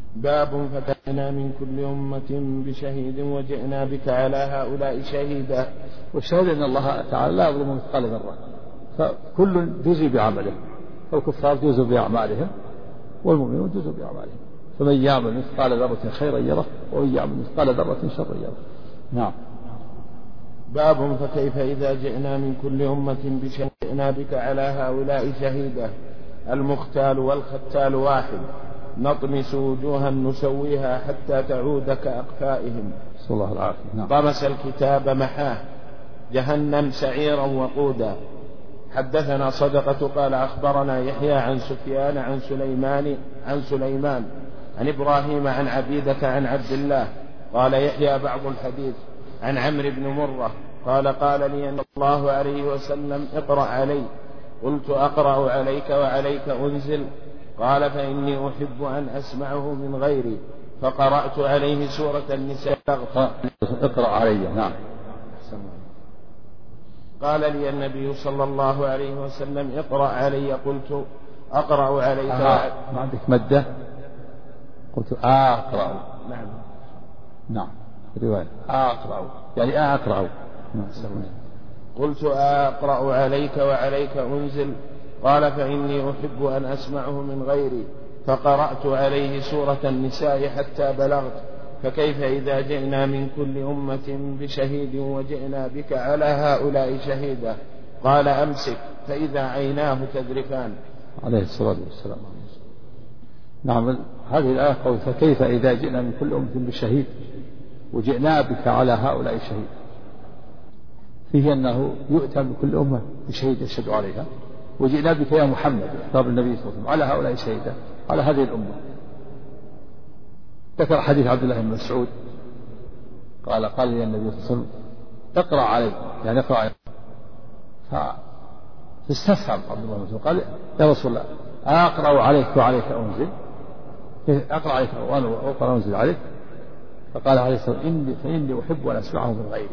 باب فتأتنا من كل أمة بشهيد وجئنا بك على هؤلاء شهيدا. والشهيد أن الله تعالى لا يظلم مثقال ذرة، فكل جزء بعمله، فالكفار جزء بأعمالهم والمؤمنون جزء بأعمالهم، فمن يعمل مثقال ذرة خيرا يره ومن يعمل مثقال ذرة شرا يره. نعم. باب فكيف إذا جئنا من كل أمة بشهيد جئنا بك على هؤلاء شهيدا. المختال والختال واحد، نطمس وجوها نسويها حتى تعود كأقفائهم. صلى الله العافية. نعم. طمس الكتاب محاه، جهنم سعيرا وقودا. حدثنا صدقة قال أخبرنا يحيى عن سفيان عن سليمان عن إبراهيم عن عبيدة عن عبد الله. قال يحيى بعض الحديث عن عمرو بن مرة قال قال لي أن الله عليه وسلم اقرأ علي. قلت أقرأ عليك وعليك أنزل؟ قال فإني أحب أن أسمعه من غيري، فقرأت عليه سورة النساء. اقرأ علي. نعم. قال لي النبي صلى الله عليه وسلم اقرأ علي. قلت أقرأ عليك ما عندك مدة؟ قلت أقرأ. نعم. نعم. رواية أقرأ يعني أقرأ. قلت أقرأ عليك وعليك أنزل؟ قال فإني أحب أن أسمعه من غيري، فقرأت عليه سورة النساء حتى بلغت فكيف إذا جئنا من كل أمة بشهيد وجئنا بك على هؤلاء شهيدا. قال أمسك، فإذا عيناه تذرفان. عليه الصلاة والسلام. نعم. هذه الآية قول فكيف إذا جئنا من كل أمة بشهيد وجئنا بك على هؤلاء شهيد، فيه أنه يؤتى من كل أمة بشهيد يشهد عليها، وجئنا بك يا محمد خطاب النبي صلى الله عليه وسلم على هؤلاء شهيدا على هذه الأمة. ذكر حديث عبد الله بن مسعود قال لي النبي صلى الله عليه وسلم اقرأ علي، يعني اقرأ علي. فاستفهم عبد الله بن مسعود قال يا رسول الله أقرأ عليك وعليك أنزل؟ أقرأ عليك وأنا أقرأ أنزل عليك؟ فقال عليه الصلاة والسلام فإني أحب أن أسمعه من غيري.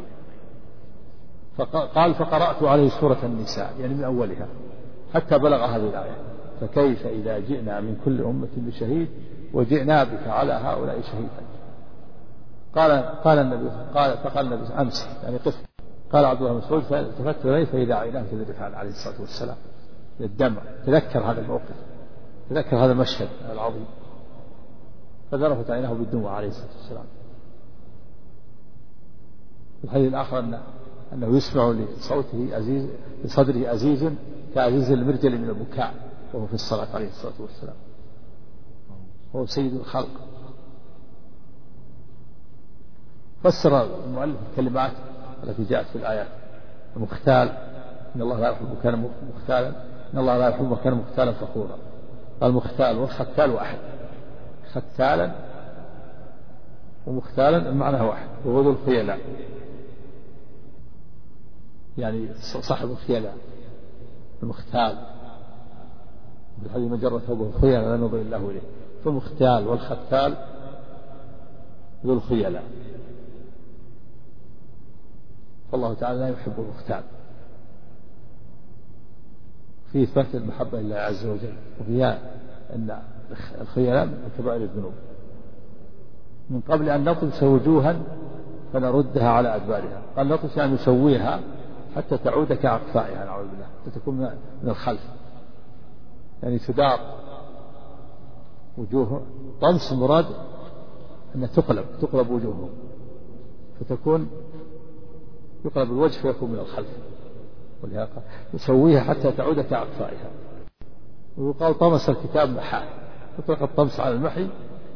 فقال فقرأت عليه سورة النساء يعني من أولها حتى بلغ هذه الآية فكيف إذا جئنا من كل أمة بشهيد وجئنا بك على هؤلاء شهيدا. فقال النبي أمس يعني قف. قال عبد الله بن مسعود فالتفت إليه فإذا عيناه تذرفان عليه الصلاة والسلام للدمع. تذكر هذا الموقف، تذكر هذا المشهد العظيم، فذرفت عيناه بالدموع عليه الصلاة والسلام. الحديث الآخر أنه يسمع لصوته لصدره أزيز كأزيز المرجل من البكاء وهو في الصلاة عليه الصلاة والسلام، هو سيد الخلق. فسر المؤلف الكلمات التي جاءت في الآيات: المختال إن الله لا يحب كان مختالا، إن الله لا يحب كان مختالا فخورا. المختال والختال واحد، ختالا ومختالا المعنى واحد، وهو ذو الخيلاء يعني صاحب الخيلاء. المختال بالحديث من جر ثوبه خيلاء لا ينظر الله إليه، فالمختال والختال ذو الخيلاء. فالله تعالى لا يحب المختال، في إثبات المحبة لله عز وجل، وفيها أن الخيلاء من كبائر الذنوب. من قبل أن نطمس وجوها فنردها على أدبارها، قال نطمس أن نسويها حتى تعود كأقفائها نعوذ بالله، فتكون من الخلف، يعني تدار وجوه. طمس المراد أن تقلب وجوههم، فتكون يقلب الوجه فيكون من الخلف، ولهذا يسويها حتى تعود كأقفائها. ويقال طمس الكتاب محاه، يطلق الطمس على المحي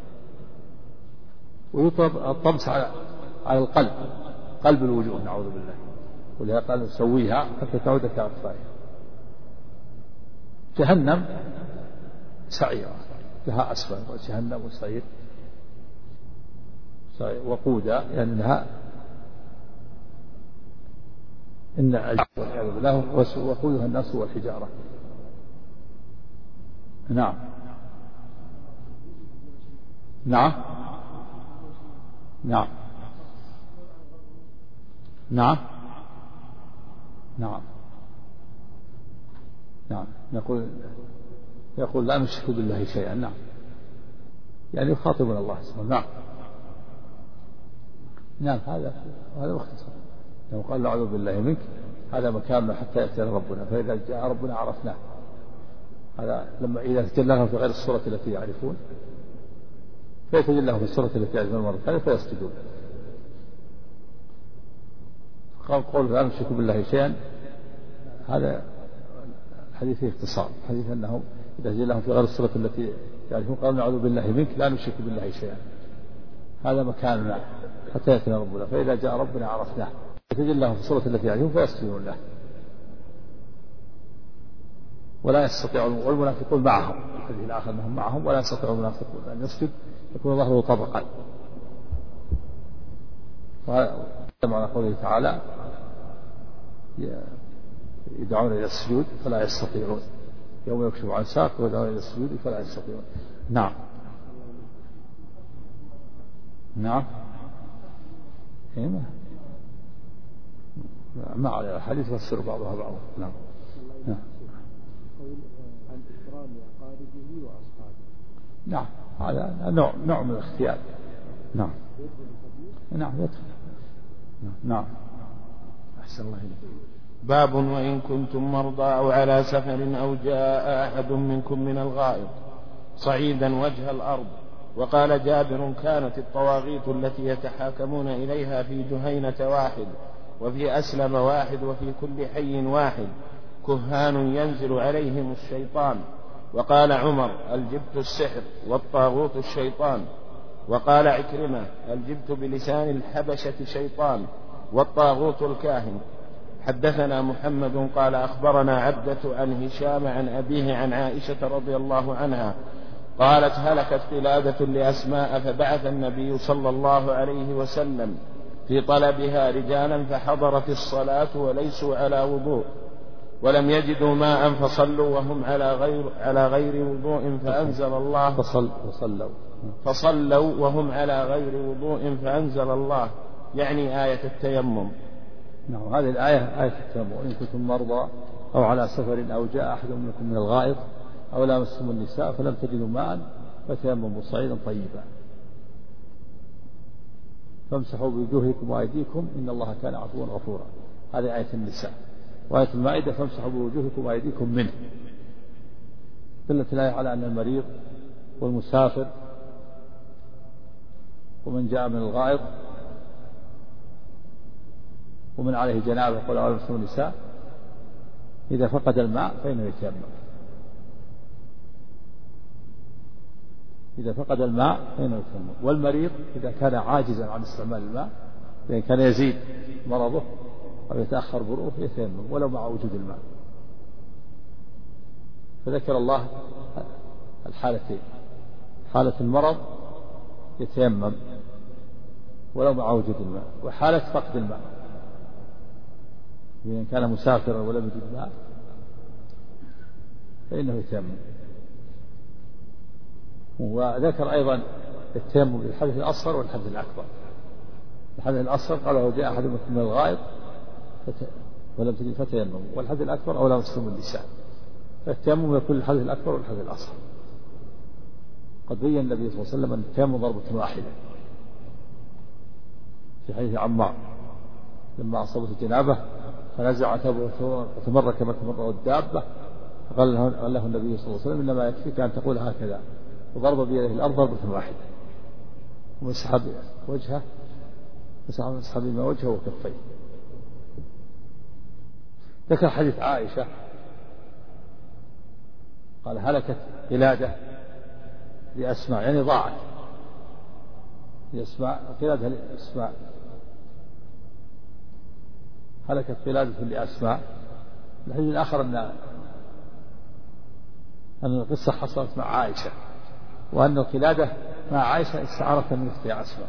ويطلق الطمس على القلب، قلب الوجوه نعوذ بالله، ولهذا قال نسويها حتى تعود كأقفائها. جهنم سعيرة لها أسفل، وجهنم وسعير وقودا يعني لها إن والعياذ بالله وقودها الناس والحجارة. نعم نعم نعم نعم نعم نعم. يقول لا نشرك بالله شيئا. نعم يعني يخاطبون الله سبحانه. نعم. نعم هذا مختصر. لو قال أعوذ بالله منك هذا مكاننا حتى يأتي ربنا، فإذا جاء ربنا عرفناه. هذا لما إذا تجلى لهم في غير الصورة التي يعرفون فيتجلى لهم في الصورة التي يعرفون مرة ثانية فيسجدون. قول لا نشرك بالله شيئا، هذا الحديث فيه اختصار. حديث أنهم إذا تجلى لهم في غير الصورة التي يعرفون قالوا نعوذ بالله منك لا نشرك بالله شيئا، هذا مكاننا حتى يأتي ربنا، فإذا جاء ربنا عرفناه. يتجلى لهم في الصورة التي يعرفون فيسجدون له ولا يستطيعون. والمنافقون معهم، الحديث الآخر أنهم معهم ولا يستطيع المنافقون أن يسجد، يكون ظهره طبقا. ومعنى قوله تعالى يدعون إلى السجود فلا يستطيعون، يوم يكشف عن ساق ويدعون إلى السجود فلا يستطيعون. نعم. نعم. ما على الحديث يفسر بعضها بعضا. نعم. عن إكرام أقاربه وأصحابه. نعم هذا نوع من الاختيار. نعم. نعم يدخل. نعم. أحسن الله إليك. باب وإن كنتم مرضى أو على سفر أو جاء أحد منكم من الغائط صعيدا وجه الأرض. وقال جابر كانت الطواغيت التي يتحاكمون إليها في جهينة واحد وفي أسلم واحد وفي كل حي واحد كهان ينزل عليهم الشيطان. وقال عمر الجبت السحر والطاغوت الشيطان. وقال عكرمة الجبت بلسان الحبشة شيطان والطاغوت الكاهن. حدثنا محمد قال أخبرنا عبدة عن هشام عن أبيه عن عائشة رضي الله عنها قالت هلكت قلادة لأسماء فبعث النبي صلى الله عليه وسلم في طلبها رجالا فحضرت الصلاة وليسوا على وضوء ولم يجدوا ماء فصلوا وهم على غير وضوء فأنزل الله فصلوا وهم على غير وضوء فأنزل الله، يعني آية التيمم. نعم هذه الآية آية التيمم. وإن كنتم مرضى أو على سفر أو جاء أحد منكم من الغائط أو لامستم النساء فلم تجدوا ماء فتيمموا صعيدا طيبا فامسحوا بوجوهكم وأيديكم إن الله كان عفوا غفورا. هذه آية النساء. وآية المائدة فامسحوا بوجوهكم وأيديكم منه. دلت الآية على أن المريض والمسافر ومن جاء من الغائط ومن عليه جنابه قل أو لامستم النساء إذا فقد الماء فإنه يتيمم. إذا فقد الماء فإنه يتيمم. والمريض إذا كان عاجزا عن استعمال الماء، لأن كان يزيد مرضه أو يتأخر بروءه يتيمم ولو مع وجود الماء. فذكر الله الحالتين، حالة المرض يتيمم ولو مع وجود الماء، وحالة فقد الماء إذا كان مسافرا ولم يجد ماء فإنه يتيمم. وذكر أيضا التيمم للحدث الأصغر والحدث الأكبر. الحدث الأصغر قال لو جاء أحد من الغائط ولم تجد فتيمموا، والحدث الأكبر أو لامستم النساء. فالتيمم يكون الحدث الأكبر والحدث الأصغر. قد بين النبي صلى الله عليه وسلم أن التيمم ضربة واحدة في حديث عمار لما أصابته جنابه فنزع ثوبه وتمر كما تمر الدابة فقال له النبي صلى الله عليه وسلم إنما يكفيك أن تقول هكذا، وضرب بيده الأرض ضربة واحدة ومسح وجهه مسح بما وجهه وكفيه. ذكر حديث عائشة قال هلكت قلادة لأسماء، يعني ضاعت لأسماء، قلادة لأسماء، هلكت قلادة لأسماء. الحديث الآخر أن القصة حصلت مع عائشة، وأن القلادة مع عائشة استعارة من أختها أسماء.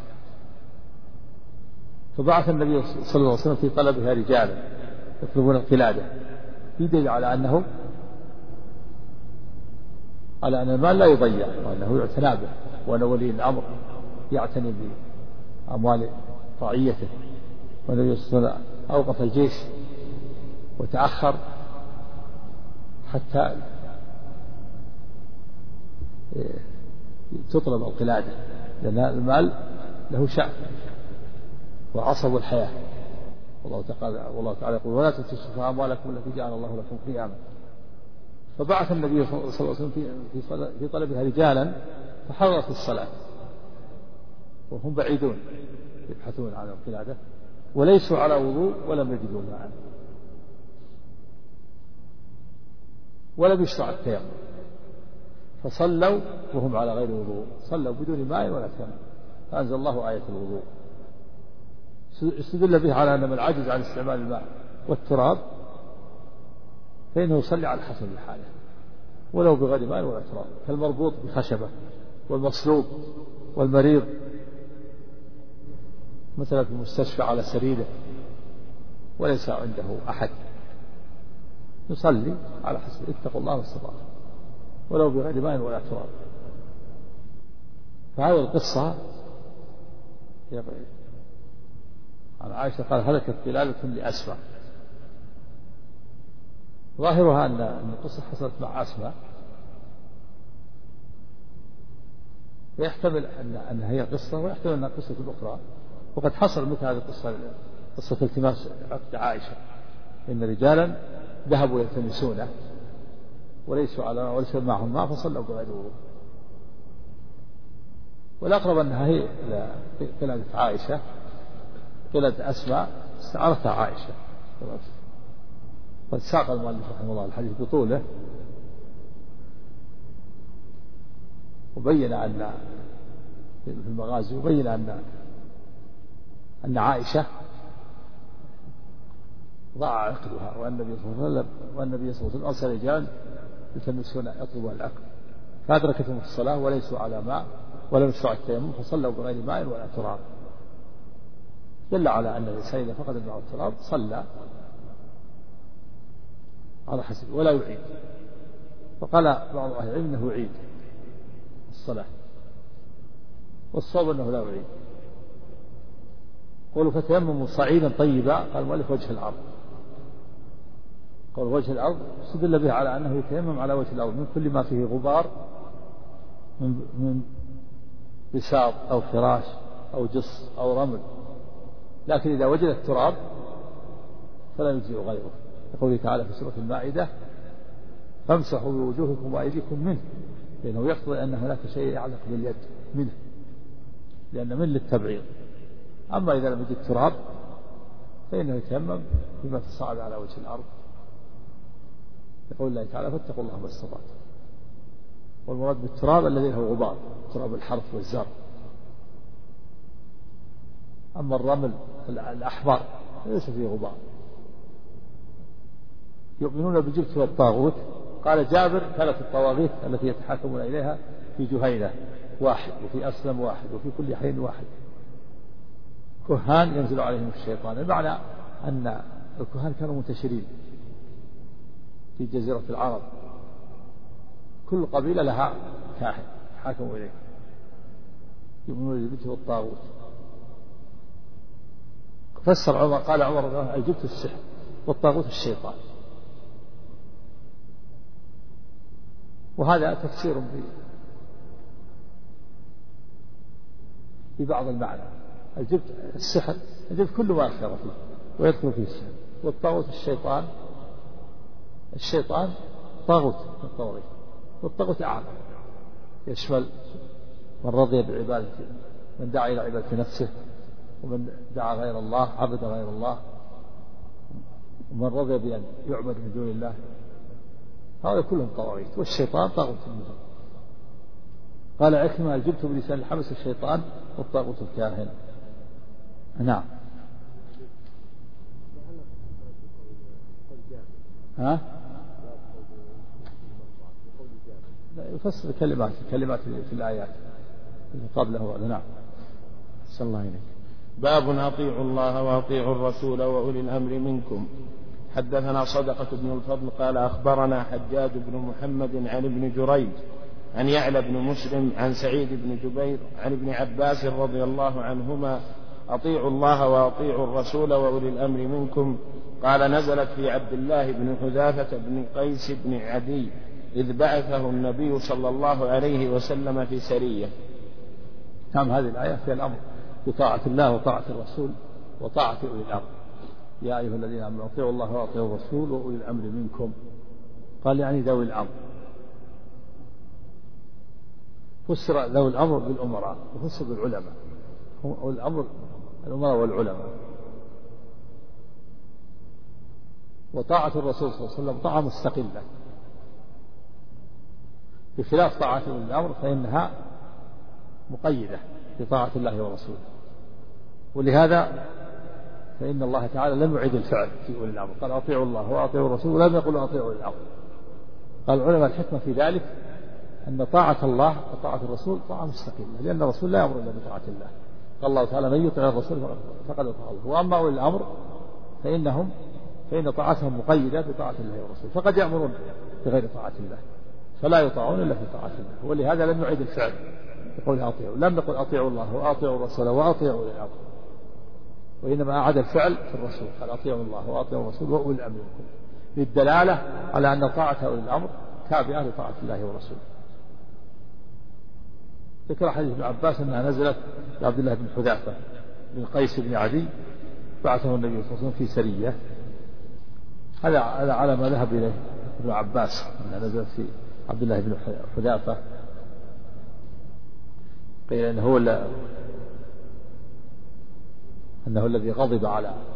فبعث النبي صلى الله عليه وسلم في طلبها رجالا يطلبون القلادة، يدل على أنه على أن المال لا يضيع وأنه يعتنى به، وأن ولي الأمر يعتني بأموال رعيته. والنبي صلى الله عليه وسلم أوقف الجيش وتأخر حتى تطلب القلادة، لأن المال له شأن وعصب الحياة. والله تعالى يقول ولا تسرفوا أموالكم التي جعل الله لكم قياما. فبعث النبي صلى الله عليه وسلم في طلبها رجالا فحضرت الصلاة وهم بعيدون يبحثون عن القلادة وليسوا على وضوء ولم يجدوا ماء ولم يشرع التيمم، فصلوا وهم على غير وضوء، صلوا بدون ماء ولا تيمم، فأنزل الله آية الوضوء. استدل به على أن من عجز عن استعمال الماء والتراب فإنه يصلي على حسب الحالة ولو بغير ماء ولا تراب، كالمربوط بخشبة والمصلوب والمريض مثلا في المستشفى على سريره وليس عنده أحد، يصلي على حسب اتقوا الله واستطاعوا ولو بغير ماء ولا تراب. فهذه القصة عن عائشة قال هلكت قلادة لأسماء، ظاهرها أن القصة حصلت مع أسماء، ويحتمل أنها هي قصة ويحتمل أنها قصة أخرى. وقد حصل مثل هذه القصة، قصة التماس عقد عائشة، إن رجالا ذهبوا يلتمسونه وليس معهم ماء فصلوا بغير وضوء. والأقرب أنها هي قلادة عائشة، قلادة أسماء استعارتها عائشة. قد ساق المؤلف رحمه الله الحديث بطوله وبين أن في المغازي وبين أن عائشة ضاع عقدها والنبي صلى الله عليه وسلم أرسل رجال يلتمسون يطلبون العقد فأدركتهم في الصلاة وليسوا على ماء ولم يشرع التيمم فصلوا بغير ماء ولا تراب، دل على أن الإنسان إذا فقد الماء والتراب صلى على حسب ولا يعيد. فقال بعض أهل العلم أنه يعيد الصلاة، والصواب أنه لا يعيد. قولوا فتيمموا صعيدا طيبا، قال المؤلف وجه الأرض، قول وجه الأرض استدل به على أنه يتيمم على وجه الأرض من كل ما فيه غبار من بساط أو فراش أو جص أو رمل، لكن إذا وجد التراب فلا يجزئ غيره، يقول تعالى في سورة المائدة فامسحوا بوجوهكم وأيديكم منه، لأنه يقتضي أن هناك شيء يعلق باليد منه لأن من للتبعيض. أما إذا لم يجد التراب فإنه يتيمم بما تصاعد على وجه الأرض، يقول الله تعالى فاتقوا الله ما استطعتم. والمراد بالتراب الذي هو غبار، تراب الحرث والزرع. أما الرمل الأحمر ليس فيه غبار. يؤمنون بالجبت والطاغوت، قال جابر كانت الطواغيت التي يتحاكمون إليها في جهينة واحد وفي أسلم واحد وفي كل حين واحد، كهان ينزل عليهم الشيطان. المعنى أن الكهان كانوا منتشرين في جزيرة العرب، كل قبيلة لها كاهن حاكموا إليه، يؤمنون بالجبت والطاغوت. فسر عمر قال عمر الجبت السحر والطاغوت الشيطان، وهذا تفسير ببعض المعنى. الجبت السحر، الجبت كل ما خير فيه ويدخل فيه السحر، والطاغوت الشيطان طاغوت من الطواغيت، والطاغوت أعم يشمل من رضي بعبادة، من دعا إلى عبادة نفسه، ومن دعا غير الله عبد غير الله، ومن رضي بأن يعبد من دون الله، هذا كلهم طواغيت، والشيطان طاغوت منهم. قال عكرمة الجبت بلسان الحبس الشيطان والطاغوت الكاهن. نعم. ها؟ لا يفسر كلمات في الآيات اللي قبله. نعم. صلى الله عليه. باب أطيعوا الله وأطيعوا الرسول وأولي الأمر منكم. حدثنا صدقة بن الفضل قال أخبرنا حجاج بن محمد عن ابن جريج عن يعلى بن مسلم عن سعيد بن جبير عن ابن عباس رضي الله عنهما أطيعوا الله وأطيعوا الرسول وأولي الأمر منكم. قال نزلت في عبد الله بن حذافة بن قيس بن عدي إذ بعثه النبي صلى الله عليه وسلم في سرية. نعم، هذه الآية فيها الأمر بطاعة الله وطاعة الرسول وطاعة أولي الأمر. يا أيها الذين آمنوا أطيعوا الله وأطيعوا الرسول وأولي الأمر منكم. قال يعني ذوي الأمر. فسر ذوي الأمر بالأمراء وفسر بالعلماء. الأمر الأمراء والعلماء. وطاعة الرسول صلى الله عليه وسلم طاعة مستقلة بخلاف طاعة أولي الأمر فإنها مقيدة بطاعة الله ورسوله. ولهذا فإن الله تعالى لم يعد الفعل في أولي الأمر، قال أطيعوا الله وأطيعوا الرسول ولم يقل أطيعوا أولي الأمر. قال العلماء الحكمة في ذلك أن طاعة الله وطاعة الرسول طاعة مستقلة، لأن الرسول لا يأمر إلا بطاعة الله. قال الله تعالى من يطع الرسول فقد أطاع الله. وأما أولي الأمر فإن طاعتهم مقيدة بطاعة الله ورسوله، فقد يأمرون بغير طاعة الله فلا يطاعون إلا في طاعة الله. ولهذا لم يعد الفعل يقول أطيعوا، لم يقل أطيعوا الله وأطيعوا الرسول وأطيعوا أولي الأمر، وإنما أعاد الفعل في الرسول قال أطيعوا الله وأطيعوا الرسول وأولي الأمر منكم، للدلالة على أن طاعة أولي الأمر تابعة لطاعة الله ورسوله. ذكر حديث ابن عباس أنها نزلت لعبد الله بن حذافة بن قيس بن عدي بعثه النبي صلى الله عليه وسلم في سرية. هذا على ما ذهب إليه ابن عباس أنها نزلت في عبد الله بن حذافة. قيل أنه الذي غضب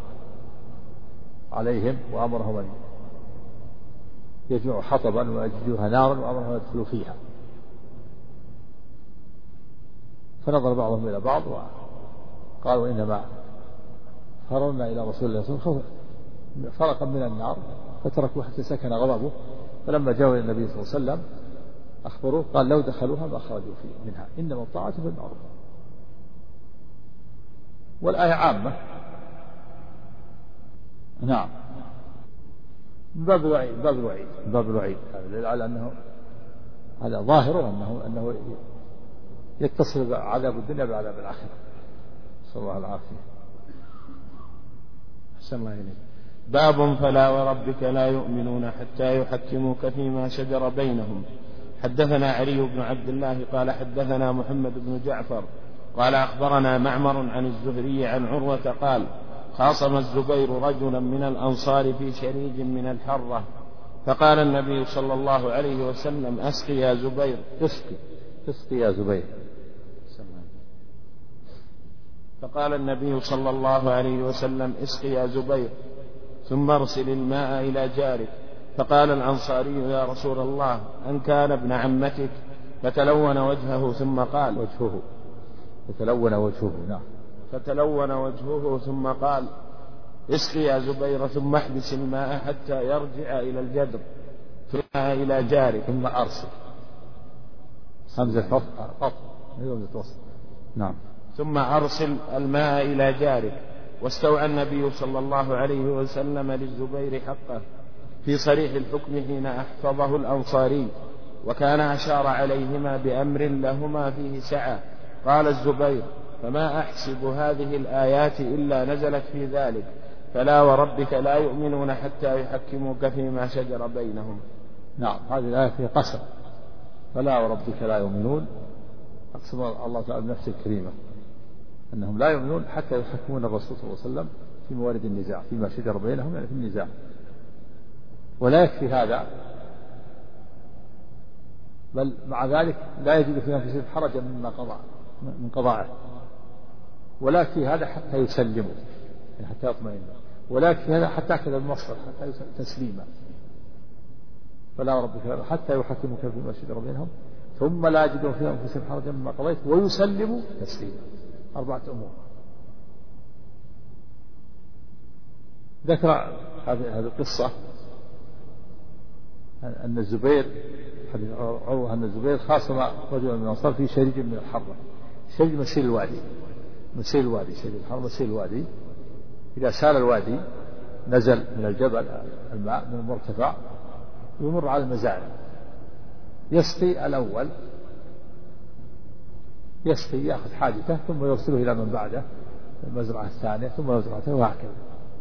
عليهم وأمرهم أن يجمعوا حطبا ويجدوها نارا وأمرهم أن يدخلوا فيها، فنظر بعضهم إلى بعض وقالوا إنما فررنا إلى رسول الله صلى الله عليه وسلم فرقا من النار فتركوا حتى سكن غضبه، فلما جاءوا إلى النبي صلى الله عليه وسلم أخبروه قال لو دخلوها ما خرجوا منها إنما الطاعة في المعروف. والآية عامة. نعم، من باب الوعيد على أنه هذا ظاهره أنه يتصل بعذاب الدنيا بعذاب الآخرة. صلى الله العافية. أحسن الله إليك. باب فلا وربك لا يؤمنون حتى يحكموك فيما شجر بينهم. حدثنا علي بن عبد الله قال حدثنا محمد بن جعفر قال أخبرنا معمر عن الزهري عن عروة قال خاصم الزبير رجلا من الأنصار في شريج من الحرة فقال النبي صلى الله عليه وسلم اسقي يا زبير. اسقي يا زبير. فقال النبي صلى الله عليه وسلم اسقي يا زبير ثم ارسل الماء إلى جارك. فقال الأنصاري يا رسول الله أن كان ابن عمتك؟ فتلون وجهه ثم قال فتلون وجهه ثم قال اسقي يا زبير ثم احبس الماء حتى يرجع إلى الجدر ثم إلى جارك ثم أرسل همزة وصل. نعم. ثم أرسل الماء إلى جارك. واستوعى النبي صلى الله عليه وسلم للزبير حقه في صريح الحكم حين أحفظه الأنصاري، وكان أشار عليهما بأمر لهما فيه سعة. قال الزبير فما أحسب هذه الآيات إلا نزلت في ذلك فلا وربك لا يؤمنون حتى يحكموك فيما شجر بينهم. نعم، هذه الآية فيها قسم فلا وربك لا يؤمنون. أقسم الله تعالى بنفسه الكريمة أنهم لا يؤمنون حتى يحكمون الرسول صلى الله عليه وسلم في موارد النزاع فيما شجر بينهم، يعني في النزاع. ولا يكفي هذا، بل مع ذلك لا يجد في أنفسهم حرجا من قضائه. ولا يكفي هذا حتى يسلموا، يعني حتى يطمئنوا. ولا يكفي هذا حتى كذا المصدر حتى تسليما. فلا وربك حتى يحكموك فيما شجر بينهم ثم لا يجدون في أنفسهم حرجا مما قضيت ويسلموا تسليما. 4 أمور. ذكر هذه القصة أن الزبير حديث عروة أن الزبير خاصم رجلا من الأنصار في شريج من الحرة. شريج مسير الوادي شريج الحرة مسير الوادي. إذا سال الوادي نزل من الجبل الماء من المرتفع يمر على المزارع. يسقي الأول يأخذ حاجته ثم يرسله إلى من بعده المزرعة الثانية ثم المزرعة الثانية وهكذا.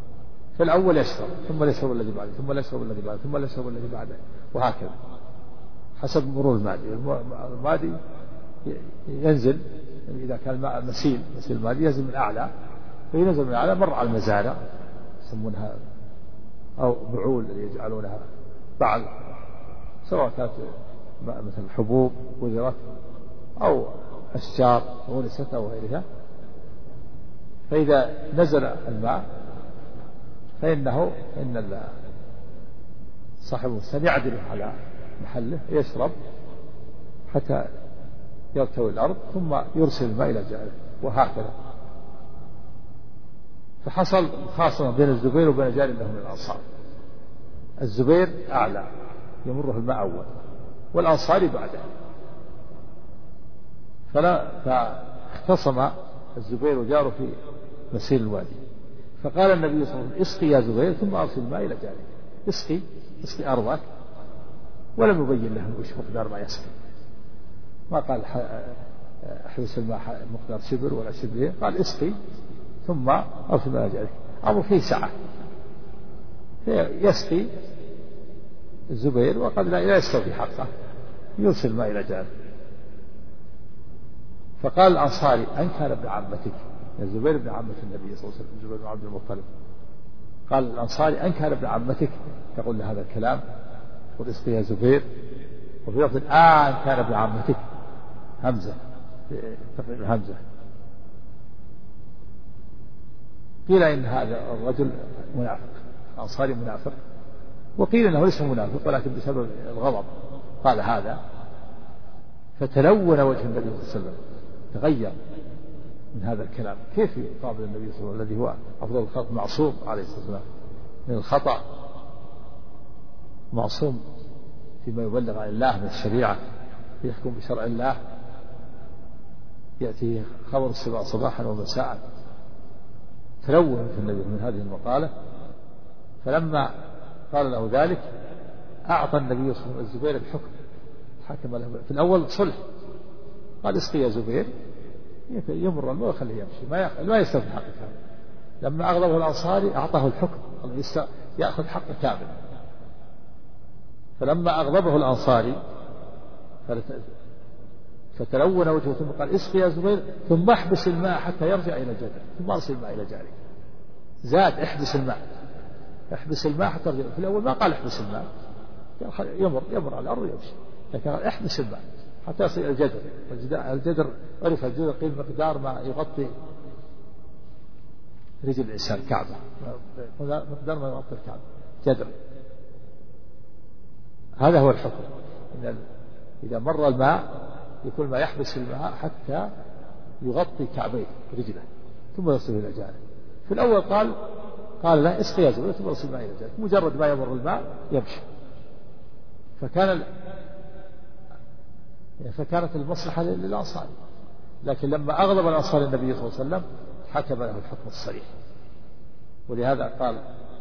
فالأول يشرب ثم يشرب الذي بعده ثم يشرب الذي بعده ثم يشرب الذي بعده وهكذا. حسب مرور المادي ينزل إذا كان الماء مسيل المادي ينزل من أعلى، فينزل من أعلى مر على المزارع يسمونها أو بعول يجعلونها بعل، سواء كانت مثل حبوب بذرت أو أشجار غرست أو غيرها. فإذا نزل الماء فإن صاحب البستان يعدله على محله يشرب حتى يرتوي الأرض ثم يرسل الماء إلى جاره، وهكذا. فحصل خاصة بين الزبير وبين جار له من الأنصار. الزبير أعلى يمره الماء أول والأنصاري بعده، فاختصم الزبير وجاره في مسير الوادي، فقال النبي صلى الله عليه وسلم اسقي يا زبير ثم أرسل الماء إلى جارك. اسقي أرضك، ولم يبين له وش مقدار ما يسقي، ما قال احبس الماء مقدار شبر ولا شبرين، قال اسقي ثم أرسل الماء إلى جارك. أمر فيه سعة، يسقي الزبير وقد لا يستوفي حقه، يرسل الماء إلى جاره. فقال الأنصاري أن كان ابن عمتك، الزبير بن عمة النبي صلى الله عليه وسلم، الزبير بن عبد المطلب. قال الأنصاري أن كان ابن عمتك تقول له هذا الكلام، قل اسقي يا زبير. وفي لفظ كان ابن عمتك همزة تقريب همزة. قيل إن هذا الرجل منافق، الأنصاري منافق، وقيل إنه ليس منافق ولكن بسبب الغضب قال هذا. فتلون وجه النبي صلى الله عليه وسلم، تغير من هذا الكلام. كيف يقابل النبي صلى الله عليه وسلم الذي هو أفضل الخلق، معصوم عليه الصلاة والسلام من الخطأ، معصوم فيما يبلغ عن الله من الشريعة، يحكم بشرع الله، يأتي خبر السبع صباحا ومساء. تلون في النبي من هذه المقالة. فلما قال له ذلك أعطى النبي صلى الله عليه وسلم الزبير الحكم، حكم له في الأول صلح، قال اسقي يا زبير، يمر الماء ويخليه يمشي، ما يستوفي حقه كامل. لما أغضبه الأنصاري أعطاه الحكم يأخذ حقه كامل. فلما أغضبه الأنصاري فتلون وجهه ثم قال اسقي يا زبير ثم احبس الماء حتى يرجع إلى الجدر ثم أرسل الماء إلى جارك. زاد احبس الماء حتى يرجع. في الأول ما قال احبس الماء، يمر على الأرض ويمشي، لكن قال احبس الماء حتى يصل إلى الجدر. الجدر عرف الجدر قيل مقدار ما يغطي رجل الإنسان كعبة، مقدار ما يغطي الكعبة جدر. هذا هو الحكم، إن إذا مر الماء يكون ما يحبس الماء حتى يغطي كعبيه رجله ثم يصل إلى جاره. في الأول قال لا اسقي يا زبير ثم يصل الماء إلى جاره، مجرد ما يمر الماء يمشي. فكانت المصلحة للأنصار. لكن لما أغضب الأنصار النبي صلى الله عليه وسلم حكم له الحكم الصريح. ولهذا قال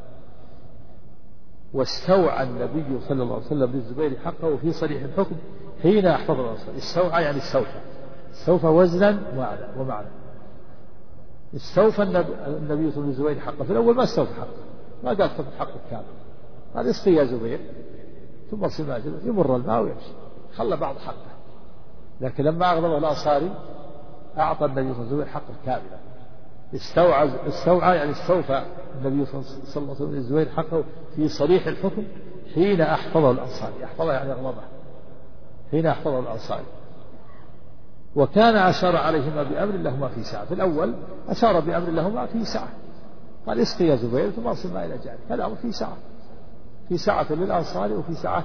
واستوعى النبي صلى الله عليه وسلم للزبير حقه في صريح الحكم حين أحفظ الأنصار. استوعى يعني استوفى وزنا ومعنى. استوفى النبي صلى الله عليه وسلم للزبير حقه، في الأول ما استوفى حقه، ما قال خذ حقه كامل، قال اسقي يا زبير ثم ارسل ماء يمر الماء ويمشي، خلى بعض حقه. لكن لما أغضبه الأنصاري أعطى النبي صلى الله عليه وسلم حقه كاملا. استوعى يعني استوفى النبي صلى الله عليه وسلم للزبير حقه في صريح الحكم حين أحفظه الأنصاري. أحفظه يعني أغضبه حين أحفظه الأنصاري. وكان أشار عليهما بأمر لهما في ساعة. في الأول أشار بأمر لهما في ساعة، قال اسقي يا زبير ثم أرسل الماء إلى جارك. هذا أمر في ساعة، في ساعة للأنصاري وفي ساعة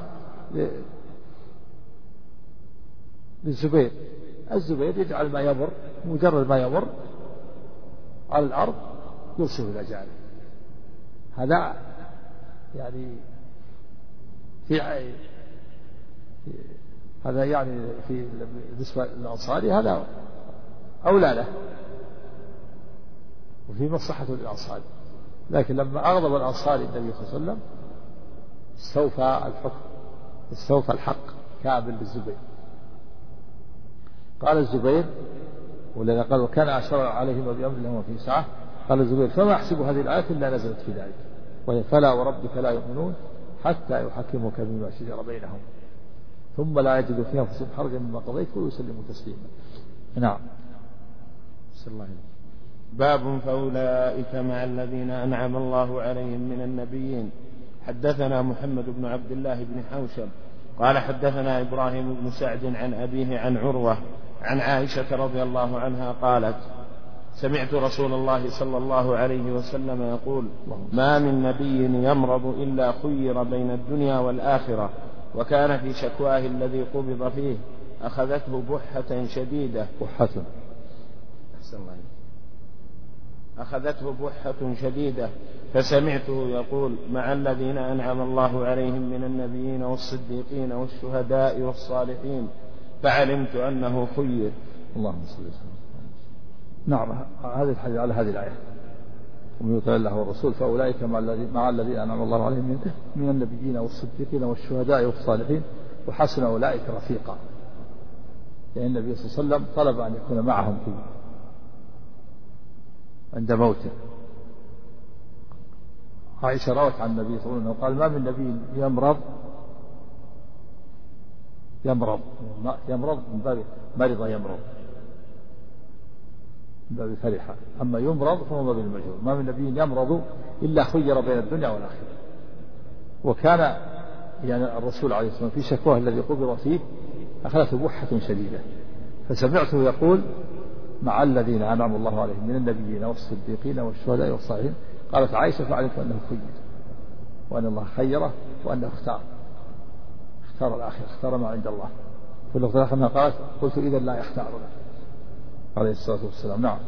للزبير. الزبير يجعل ما يمر، مجرد ما يمر على الأرض يرسل إلى جاره. هذا يعني بالنسبة للأنصاري هذا أولى له وفي مصلحة للأنصاري. لكن لما أغضب الأنصاري النبي صلى الله عليه وسلم استوفى الحق كامل للزبير. قال الزبير ولذا قال وكان أشار عليهما بأمر لهما في ساعة. قال الزبير فما أحسب هذه الآية إلا نزلت في ذلك، وهي فلا وربك لا يؤمنون حتى يحكموك بما شجر بينهم ثم لا يجد فيها أنفسهم حرجا مما قضيت ويسلموا تسليما. نعم. صلى الله عليه وسلم. باب فأولئك مع الذين أنعم الله عليهم من النبيين. حدثنا محمد بن عبد الله بن حوشب قال حدثنا إبراهيم بن سعد عن أبيه عن عروة عن عائشة رضي الله عنها قالت سمعت رسول الله صلى الله عليه وسلم يقول ما من نبي يمرض إلا خير بين الدنيا والآخرة وكان في شكواه الذي قبض فيه أخذته بحة شديدة فسمعته يقول مع الذين أنعم الله عليهم من النبيين والصديقين والشهداء والصالحين فعلمت أنه خير. اللهم صل وسلم. نعم. هذا الحديث على هذه الآية ومن يطع الله والرسول فأولئك مع الذين أنعم الله عليهم من النبيين والصديقين والشهداء والصالحين وحسن أولئك رفيقا. لأن النبي صلى الله عليه وسلم طلب أن يكون معهم عند موته. عائشة روت عن النبي صلى الله عليه وسلم قال ما من نبي يمرض من باب مرض يمرض من باب فرحة، أما يمرض فهو باب المجهول. ما من نبي يمرض إلا خير بين الدنيا والآخرة. وكان يعني الرسول عليه الصلاة والسلام في شكواه الذي قبض فيه أخذته بحة شديدة فسمعته يقول مع الذين أنعم الله عليهم من النبيين والصديقين والشهداء والصالحين. قالت عائشة فعلمت أنه خير وأن الله خيره وأنه اختار الآخر، اختار ما عند الله. في اللغة الآخرة قالت قلت إذا لا يختارنا عليه الصلاة والسلام. نعم.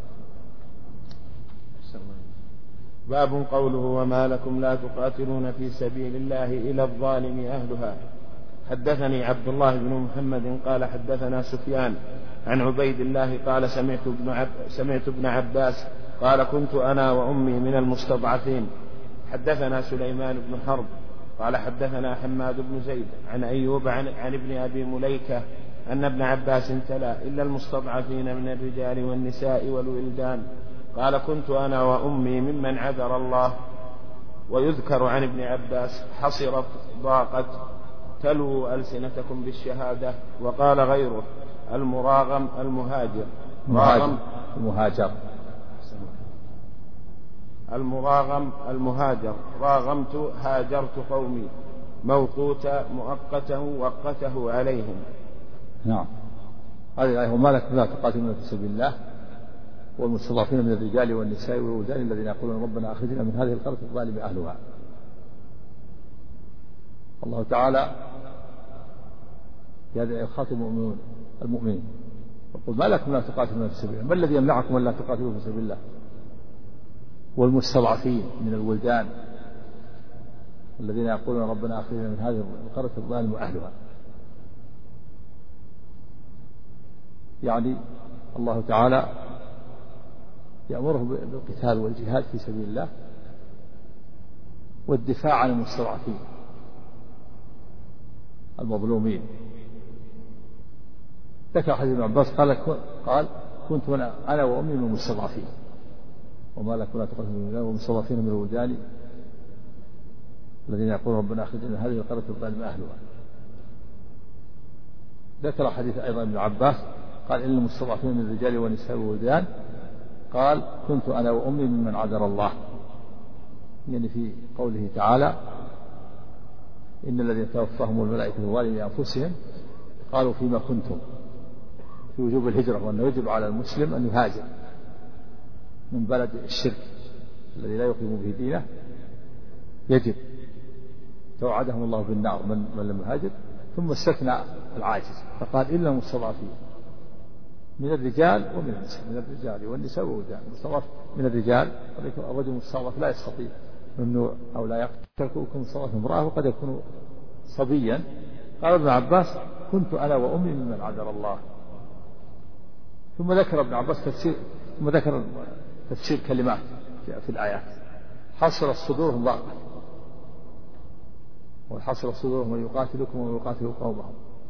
باب قوله وما لكم لا تقاتلون في سبيل الله إلى الظالم أهلها. حدثني عبد الله بن محمد قال حدثنا سفيان عن عبيد الله قال سمعت ابن عباس قال كنت أنا وأمي من المستضعفين. حدثنا سليمان بن حرب قال حدثنا حماد بن زيد عن أيوب عن ابن أبي مليكة أن ابن عباس تلا إلا المستضعفين من الرجال والنساء والولدان. قال كنت أنا وأمي ممن عذر الله. ويذكر عن ابن عباس حصرت ضاقت تلو ألسنتكم بالشهادة. وقال غيره المراغم المهاجر راغمت هاجرت قومي موقوت مؤقته وقته عليهم. نعم. هذه الآية وما لكم لا تقاتلون في سبيل الله والمستضعفين من الرجال والنساء والولدان الذين يقولون ربنا أخرجنا من هذه القرية الظالم أهلها. الله تعالى يخاطب المؤمنين يقول ما لكم لا تقاتلون في سبيل الله، ما الذي يمنعكم أن لا تقاتلوا في سبيل الله؟ والمستضعفين من الولدان الذين يقولون ربنا أخرجنا من هذه القرية الظالم أهلها. يعني الله تعالى يأمره بالقتال والجهاد في سبيل الله والدفاع عن المستضعفين المظلومين. ذكر حديث ابن عباس قال كنت أنا وأمي من المستضعفين وما لكم لا تقاتلون في والمستضعفين من الولدان الذين يقولون ربنا أخرجنا من هذه القرية الظالم أهلها. ذكر حديث أيضا ابن عباس قال إن المستضعفين من الرجال والنساء والولدان قال كنت أنا وأمي ممن عذر الله. يعني في قوله تعالى إن الذين توفاهم الملائكة ظالمي أنفسهم قالوا فيما كنتم في وجوب الهجرة وأنه يجب على المسلم أن يهاجر من بلد الشرك الذي لا يقيم به دينه، يجب. توعدهم الله بالنار من لم يهاجر. ثم استثنى العاجز فقال إلا المستضعفين من الرجال ومن النساء، من الرجال والنساء والولدان. المستضعف من الرجال الرجل المستضعف لا يستطيع ممنوع أو لا يقتل يكون مستضعف امرأة وقد يكون صبيا. قال ابن عباس كنت أنا وأمي ممن عذر الله. ثم ذكر ابن عباس تفسير كلمات في الآيات حصر صدورهم ضاقت وحصر صدورهم أن يقاتلكم ويقاتلوا قومهم.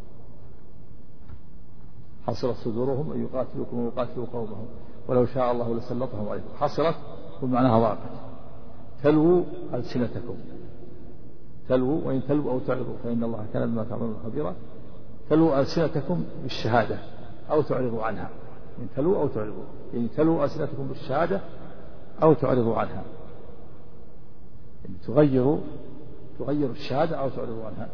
حصرت صدورهم أن يقاتلكم ويقاتلوا قومهم ولو شاء الله لسلطهم عليكم. حصرت ومعناها ضاقت تلوو ألسنتكم تلووا، وإن تلووا أو تعرضوا فإن الله كان بما تعملون خبيرا. تلووا ألسنتكم بالشهادة أو تعرضوا عنها، إن تلووا أو تعرضوا، يعني تلووا ألسنتكم بالشهادة أو تعرضوا عنها، يعني تغيروا الشهادة أو تعرضوا عنها.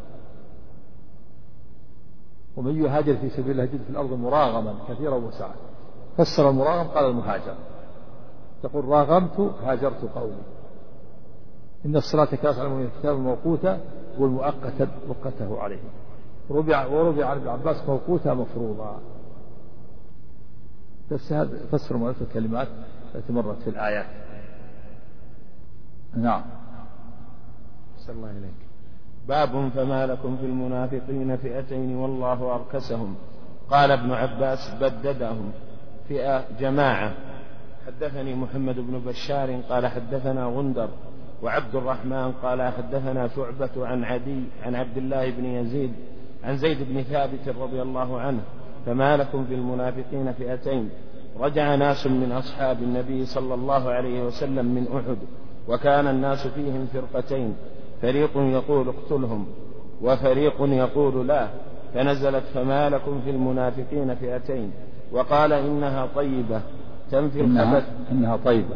ومن يهاجر في سبيل الله يجد في الأرض مراغما كثيرا وسعة. فسر المراغم قال المهاجر، تقول راغمت هاجرت قومي. إن الصلاة كانت على المؤمنين كتابا موقوتا والمؤقتا وقته عليه. وربع عن ابن عباس موقوتا مفروضا. بس هذا فسر مؤلف الكلمات التي مرت في الآيات. نعم. صلى الله عليك. باب فما لكم في المنافقين فئتين والله أركسهم. قال ابن عباس بددهم فئة جماعة. حدثني محمد بن بشار قال حدثنا غندر وعبد الرحمن قال حدثنا شعبة عن عدي عن عبد الله بن يزيد عن زيد بن ثابت رضي الله عنه فما لكم في المنافقين فئتين. رجع ناس من أصحاب النبي صلى الله عليه وسلم من أحد وكان الناس فيهم فرقتين، فريق يقول اقتلهم وفريق يقول لا، فنزلت فما لكم في المنافقين فئتين وقال إنها طيبة تنفي الخبث. إنها طيبة.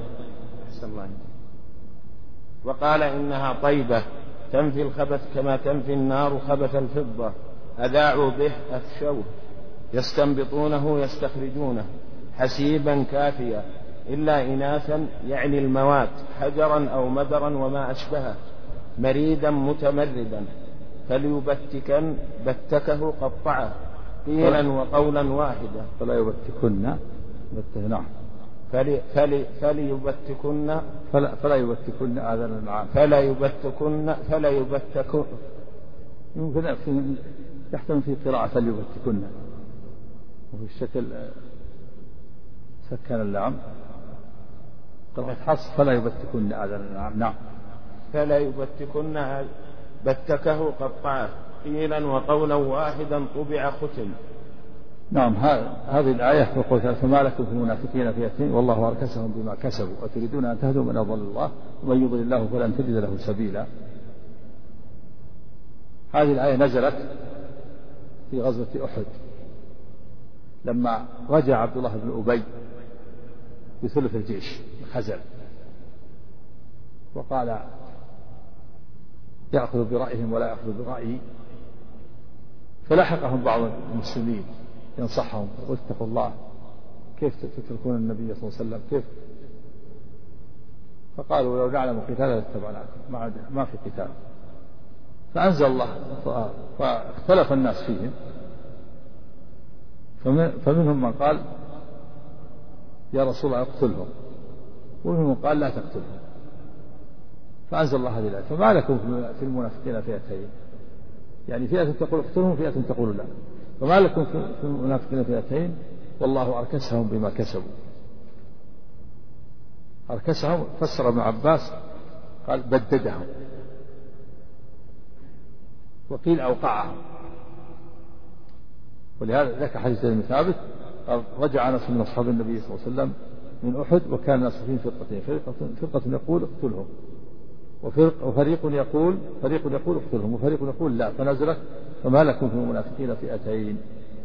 وقال إنها طيبة تنفي الخبث كما تنفي النار خبث الفضة. أذاعوا به أفشوه يستنبطونه يستخرجونه حسيبا كافيا إلا إناثا يعني الموات حجرا أو مدرا وما أشبهه مريدا متمردا فليبتكن بتكه قطعه قيلا وقولا واحدا. فلا يبتكن نعم. فليبتكن فلا يبتكن آذان النعام. فلا يبتكن يمكن يحتمل في قراءة فليبتكن، وفي الشكل سكن اللام قراءة حص فلا يبتكن آذان النعام. نعم. فلا يبتكن بتكه قطعه قيلا وقولا واحدا طبع ختم. نعم. هذه الآية يقول فما لكم في المنافقين فئتين والله أركسهم بما كسبوا وتريدون أن تهدوا من أضل الله ومن يضلل الله فلن تجد له سبيلا. هذه الآية نزلت في غزوة أحد لما رجع عبد الله بن أبي بثلث الجيش خزل وقال يأخذ برأيهم ولا يأخذ برأيي، فلحقهم بعض المسلمين ينصحهم واتقوا الله كيف تتركون النبي صلى الله عليه وسلم كيف؟ فقالوا لو نعلم قتالا لاتبعناكم، ما في قتال. فأنزل الله فاختلف الناس فيهم، فمنهم من قال يا رسول الله اقتلهم، ومنهم من قال لا تقتلهم. فأنزل الله هذه الآية فما لكم في المنافقين فئتين، يعني فئة تقول اقتلهم وفئة تقول لا، فما لكم في المنافقين فئتين والله أركسهم بما كسبوا. أركسهم فسر ابن عباس قال بددهم، وقيل أوقعهم. ولهذا ذكر حديث ابن ثابت قال رجع ناس من أصحاب النبي صلى الله عليه وسلم من أحد وكان الناس فيهم فرقتين، فرقة يقول اقتلهم وفريق يقول اقتلهم وفريق يقول لا، فنزلت فما لكم في المنافقين فئتين.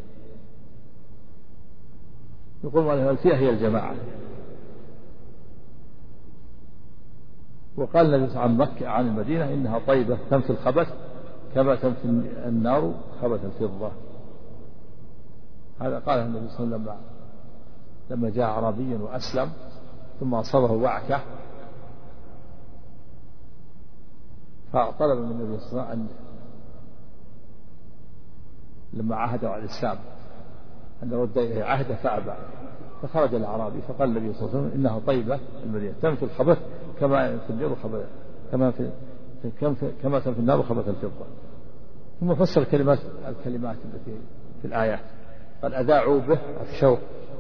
يقول الفئة هي الجماعة. وقال النبي عن مكة عن المدينة إنها طيبة تنفي الخبث كما تنفي النار خبث الفضة. هذا قاله النبي صلى الله عليه وسلم لما جاء أعرابي وأسلم ثم أصابه وعكة، فطلب من النبي صلى الله عليه وسلم لما عهد على الإسلام أن رد إليه عهده فأبى، فخرج الأعرابي فقال النبي صلى الله عليه وسلم إنها طيبة المدينة تنفي الخبث كما في النار خبث كما تنفي النار خبث الفضة. ثم فسر الكلمات التي في الآيات قال أذاعوا به أفشوه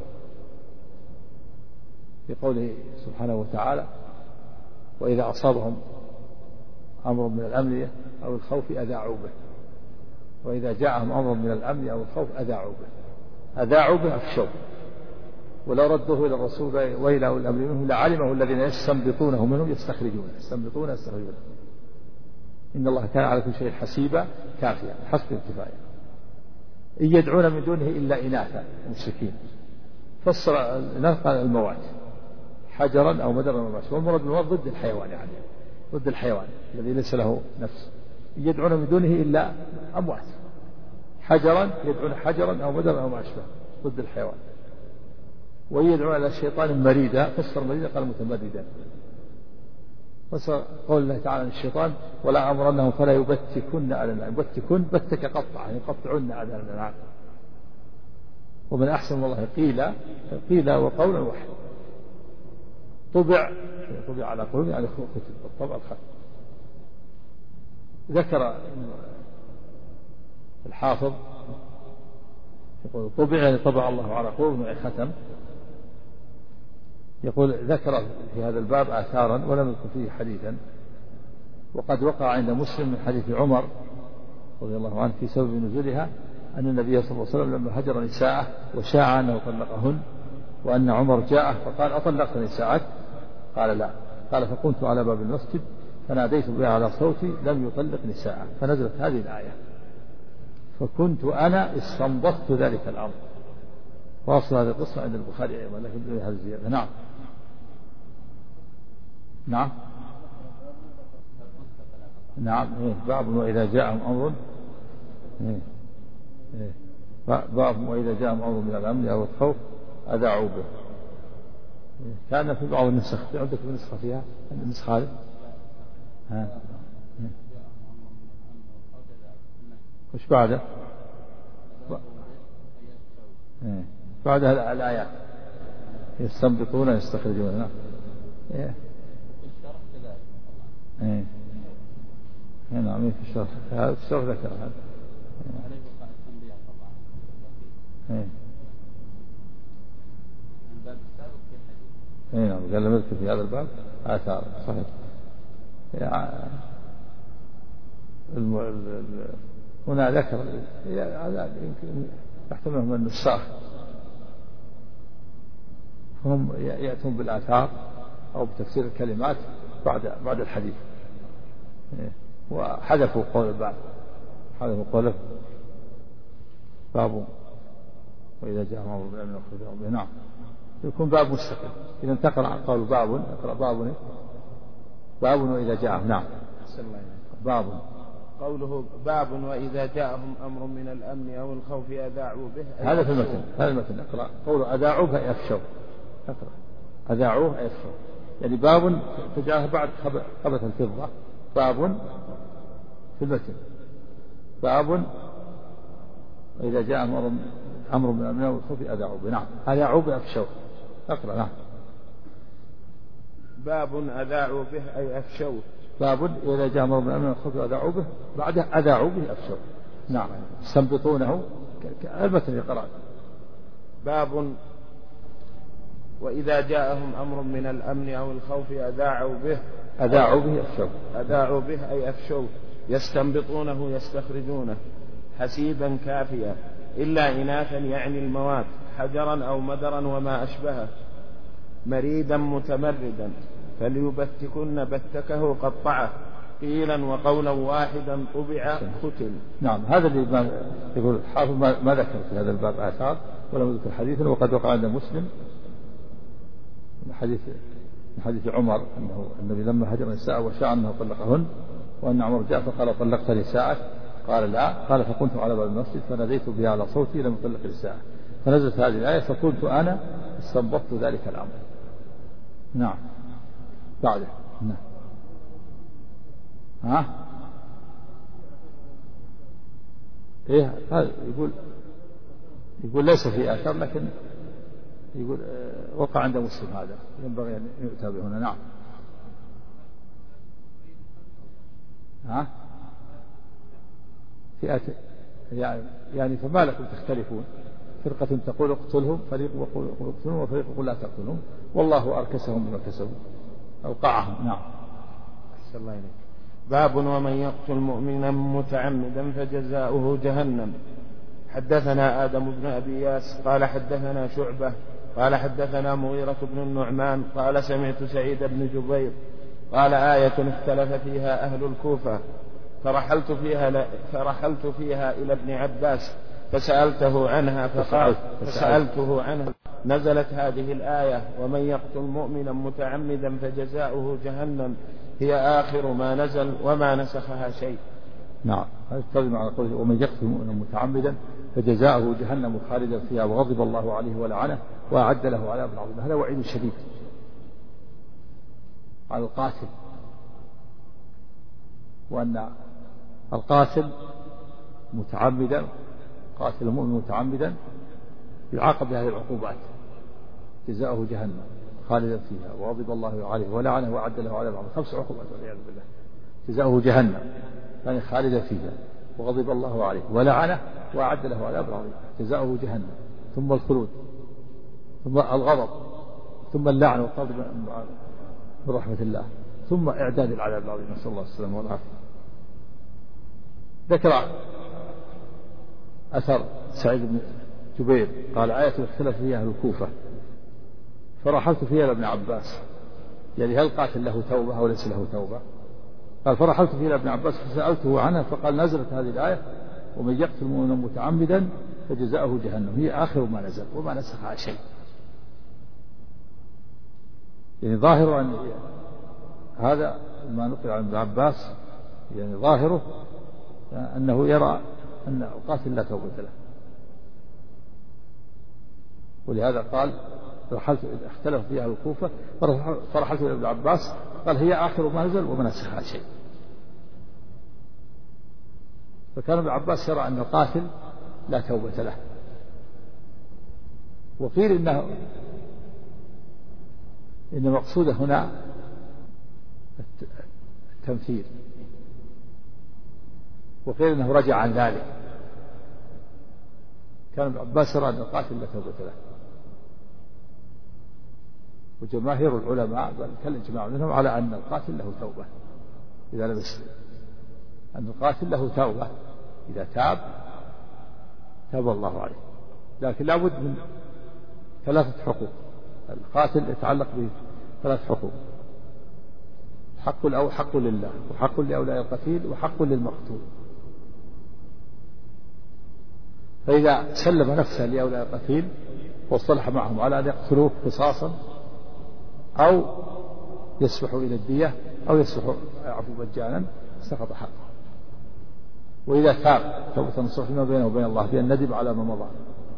في قوله سبحانه وتعالى وإذا أصابهم أمر من الأمن أو الخوف أذاعوا به، وإذا جاءهم أمر من الأمن أو الخوف أذاعوا به. أذاعوا به أفشوه، ولو ردوه إلى الرسول وإلى أولي الأمر منهم لعلمه الذين يستنبطونه منهم يستخرجون. إن الله كان على كل شيء حسيبا كافيا حسب الكفاية. إن يدعون من دونه إلا إناثا المشركين. فسر الإناث قال الموات حجرا أو مدرا أو ماشيا، والمراد بالموات ضد الحيوان، يعني ضد الحيوان الذي ليس له نفس. إن يدعون من دونه إلا أموات، حجرا يدعون حجرا أو مدرا أو ما أشبه ضد الحيوان. وإن يدعون على الشيطان مريدا، فسر مريدا قال متمردا. فسر قول الله تعالى عن الشيطان ولا أمرنهم فلا يبتكن على النعم. يبتكن بتك قطع، يعني يقطعن على النعم. ومن أحسن والله قيل وقولا واحد. طبع على قلوب، يعني كتب الطبع الخط. ذكر الحافظ يقول طبع يعني طبع الله على قلوب ختم. يقول ذكر في هذا الباب آثارا ولم يذكر فيه حديثا، وقد وقع عند مسلم من حديث عمر رضي الله عنه في سبب نزولها أن النبي صلى الله عليه وسلم لما هجر نساءه وشاع أنه طلقهن، وأن عمر جاءه فقال أطلقت نساءك؟ قال لا. قال فقمت على باب المسجد فناديت بها على صوتي لم يطلق نساءه، فنزلت هذه الآية فكنت أنا استنبطت ذلك الأمر. واصل هذه القصة عند البخاري أيضا لكن بدون هذه الزيادة. نعم باب وإذا جاءهم أمر باب وإذا جاءهم أمر من الأمن أو الخوف أذاعوا به. كان في بعض النسخ، عندك نسخة فيها النسخة هذه وش بعده؟ بعدها الآيات يستنبطون يستخرجون. نعم في الشرح هذا الشرح ذكر هذا. نعم قال لم يذكر في هذا الباب آثار صحيح. هنا ذكر يمكن يحتملهم النساخ، هم يأتون بالآثار أو بتفسير الكلمات بعد الحديث، وحذفوا قول البعض، حذفوا قوله باب وإذا جاء أمر بالأمن والخوف. نعم يكون باب مستقل. إذا تقرأ قول باب اقرأ باب وإذا جاءهم. نعم باب قوله باب وإذا جاءهم أمر من الأمن أو الخوف أذاعوا به، هذا في المتن. هذا المتن اقرأ قوله أذاعوا فيفشوا. اقرأ أذاعوا فيفشوا، يعني باب تجعلها بعد خبث الفضة. باب في المتن باب وإذا جاءهم أمر من الأمن أو الخوف أذاعوا به. نعم أذاعوا بأفشوا. اقرأ. نعم باب أذاعوا به أي أفشوا. باب إذا جاء أمر من الأمن والخوف أذاعوا به، بعده أذاعوا به أفشوا. نعم يستنبطونه المتن يقرأ. باب وإذا جاءهم أمر من الأمن أو الخوف أذاعوا به أفشوا. أذاعوا به أي أفشوا. يستنبطونه يستخرجونه. حسيبا كافيا إلا إناثا يعني الموات، حجرا أو مدرا وما أشبهه. مريدا متمردا فليبتكن بتكه قطعه. قيلا وقولا واحدا طبع ختم. نعم هذا اللي يقول الحافظ ما ذكر في هذا الباب آثار ولم يذكر حديثا، وقد وقع عند مسلم من حديث عمر أنه النبي لما هجر النساء وشاع أنه طلقهن، وأن عمر جاء فقال طلقت نساءك؟ قال لا. قال فكنت على باب المسجد فناديت بها على صوتي لم يطلق نساءك، فنزلت هذه الآية فقلت أنا استنبطت ذلك الأمر. نعم بعده. نعم إيه هذا يقول ليس في آثار، لكن يقول وقع عند مسلم، هذا ينبغي أن يؤتى به هنا. نعم فئات يعني فما لكم تختلفون؟ فرقة تقول اقتلهم، فريق يقول اقتلهم، وفريق يقول لا تقتلهم، والله أركسهم بما كسبوا أوقعهم. نعم أحسن الله إليك. باب ومن يقتل مؤمنا متعمدا فجزاؤه جهنم. حدثنا آدم بن أبي ياس قال حدثنا شعبة قال حدثنا مغيرة بن النعمان قال سمعت سعيد بن جبير قال آية اختلف فيها أهل الكوفة فرحلت فيها إلى ابن عباس فسألته عنها فسألته عنها نزلت هذه الآية ومن يقتل مؤمنا متعمدا فجزاؤه جهنم هي آخر ما نزل وما نسخها شيء. نعم، هذا يقتضي على قوله ومن يقتل مؤمنا متعمدا فجزاؤه جهنم خالدا فيها وغضب الله عليه ولعنه وأعد له عذابا عظيما. هذا وعيد شديد على القاتل، وأن القاتل متعمدا قاتل المؤمن متعمدا يعاقب بهذه العقوبات، جزاؤه جهنم خالدا فيها وغضب الله عليه ولعنه وأعد له عذابا عظيما. 5 عقوبات والعياذ بالله. جزاؤه جهنم يعني خالدا فيها وغضب الله عليه ولعنه وأعد له عذابا عظيما. جزاؤه جهنم ثم الخلود ثم الغضب ثم اللعن والطرد من رحمة الله ثم إعداد العذاب العظيم، نسأل الله السلامة والعافية. ذكر أثر سعيد بن جبير قال آية اختلف فيها أهل الكوفة فرحلت فيها لابن عباس، يعني هل قاتل له توبة أو ليس له توبة؟ قال فرحلت فيها لابن عباس فسألته عنها فقال نزلت هذه الآية ومن يقتل مؤمنا متعمدا فجزاؤه جهنم هي آخر ما نزل وما نسخها شيء. يعني ظاهر أن هذا ما نقل عن ابن عباس، يعني ظاهره أنه يرى أن القاتل لا توبة له، ولهذا قال اختلف فيها الكوفة فرحلت إلى ابن عباس قال هي آخر ما نزل وما نسخها شيء. فكان ابن عباس يرى أن القاتل لا توبة له، وقيل إن مقصوده هنا التمثيل، وقيل أنه رجع عن ذلك. كان ابن عباس يرى أن القاتل لا توبة له، وجماهير العلماء بل كالإجماع منهم على أن القاتل له توبة إذا لم يسلم، أن القاتل له توبة إذا تاب الله عليه، لكن لابد من 3 حقوق. القاتل يتعلق ب3 حقوق: حق الأول حق لله، وحق لأولياء القتيل، وحق للمقتول. فإذا سلم نفسه لأولياء القتيل واصطلح معهم على أن يقتلوه قصاصا أو يسفحوا إلى الدية أو يسفحوا عفوا مجانا سقط حقه. وإذا تاب توبة نصوح فيما بينه وبين الله بأن ندم على ما مضى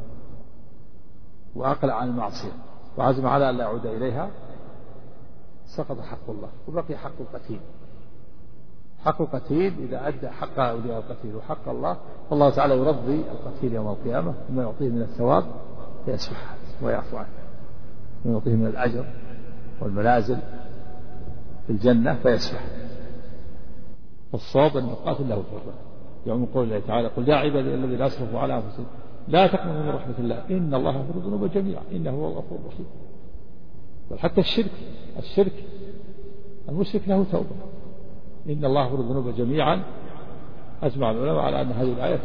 وأقلع عن المعصية وعزم على أن لا يعود إليها سقط حق الله، وبقي حق القتيل. حق القتيل إذا أدى حق أولياء القتيل وحق الله فالله تعالى يرضي القتيل يوم القيامة بما يعطيه من الثواب فيسفح ويعفو عنه، ويعطيه من الأجر والمنازل في الجنة فيسفح. والصواب أن القاتل له توبة، يوم قول الله تعالى قل يا عبادي الذين أسرفوا على أنفسهم لا تقنطوا من رحمة الله إن الله يغفر الذنوب جميعا إنه هو الغفور الرحيم. بل حتى الشرك المشرك له توبة، إن الله يغفر الذنوب جميعا. أجمع العلماء على أن هذه الآية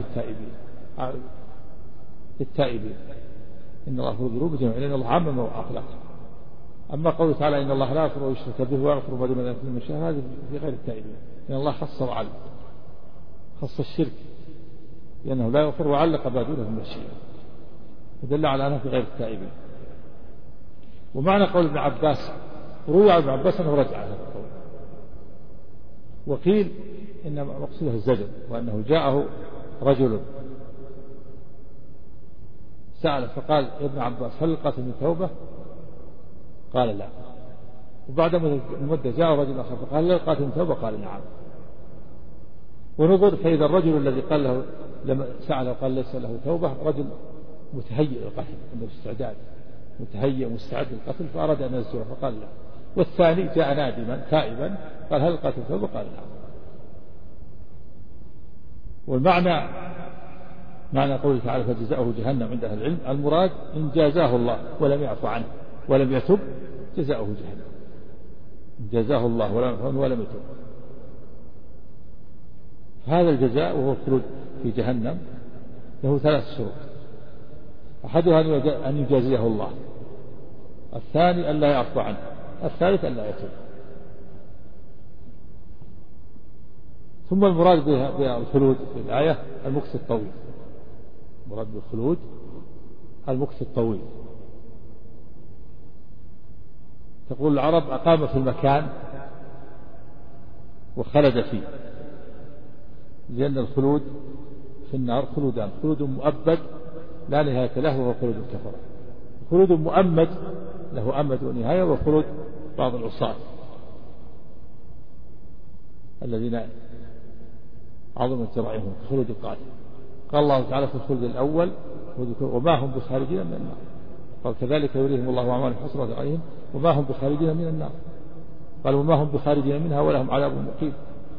في التائبين إن الله يغفر الذنوب جميعا لأن الله عمم وأخلاقه. أما قوله تعالى إن الله لا يغفر ويشرك به ويغفر ما دون ذلك من الشرك هذه في غير التائبين، إن الله خص الشرك لأنه لا يغفر وعلق ما دونه من الشرك، ودل على أنه في غير التائبين. ومعنى قول ابن عباس روي عن ابن عباس أنه رجع هذا القول، وقيل إن مقصوده الزجر، وأنه جاءه رجل سأل فقال يا ابن عباس هل القاتل من توبة؟ قال لا. وبعد مدة جاء رجل آخر فقال هل القاتل من توبة؟ قال نعم. ونظر فإذا الرجل الذي قال له لما سأل وقال ليس له توبة رجل متهيئ للقتل، عنده استعداد متهيئ مستعد للقتل، فأراد أن يزجره فقال لا. والثاني جاء نادما تائبا قال هل القاتل توبة؟ قال نعم. والمعنى معنى قوله تعالى فجزاؤه جهنم عند أهل العلم المراد إن جازاه الله ولم يعفو عنه ولم يتب جزاؤه جهنم، إن جازاه الله ولم يعفو عنه ولم يتب. هذا الجزاء وهو الخلود في جهنم له 3 شروط: أحدها أن يجازيه الله، الثاني أن لا يعفو عنه، الثالث أن لا يتوب. ثم المراد بالخلود في الآية المكث الطويل، المراد بالخلود المكث الطويل. تقول العرب أقام في المكان وخلد فيه، لأن الخلود في النار خلودان: خلود مؤبد لا نهاية له وهو خلود الكفرة، خلود مؤمد له أمد ونهاية، وخلود بعض العصاة الذين عظمت جرائمهم خلود القاتل. قال الله تعالى في الخلد الأول: وما هم بخارجين من النار. قال: كذلك يريهم الله أعمالهم حسرات عليهم وما هم بخارجين من النار. قال: وما هم بخارجين منها ولهم عذاب مقيم.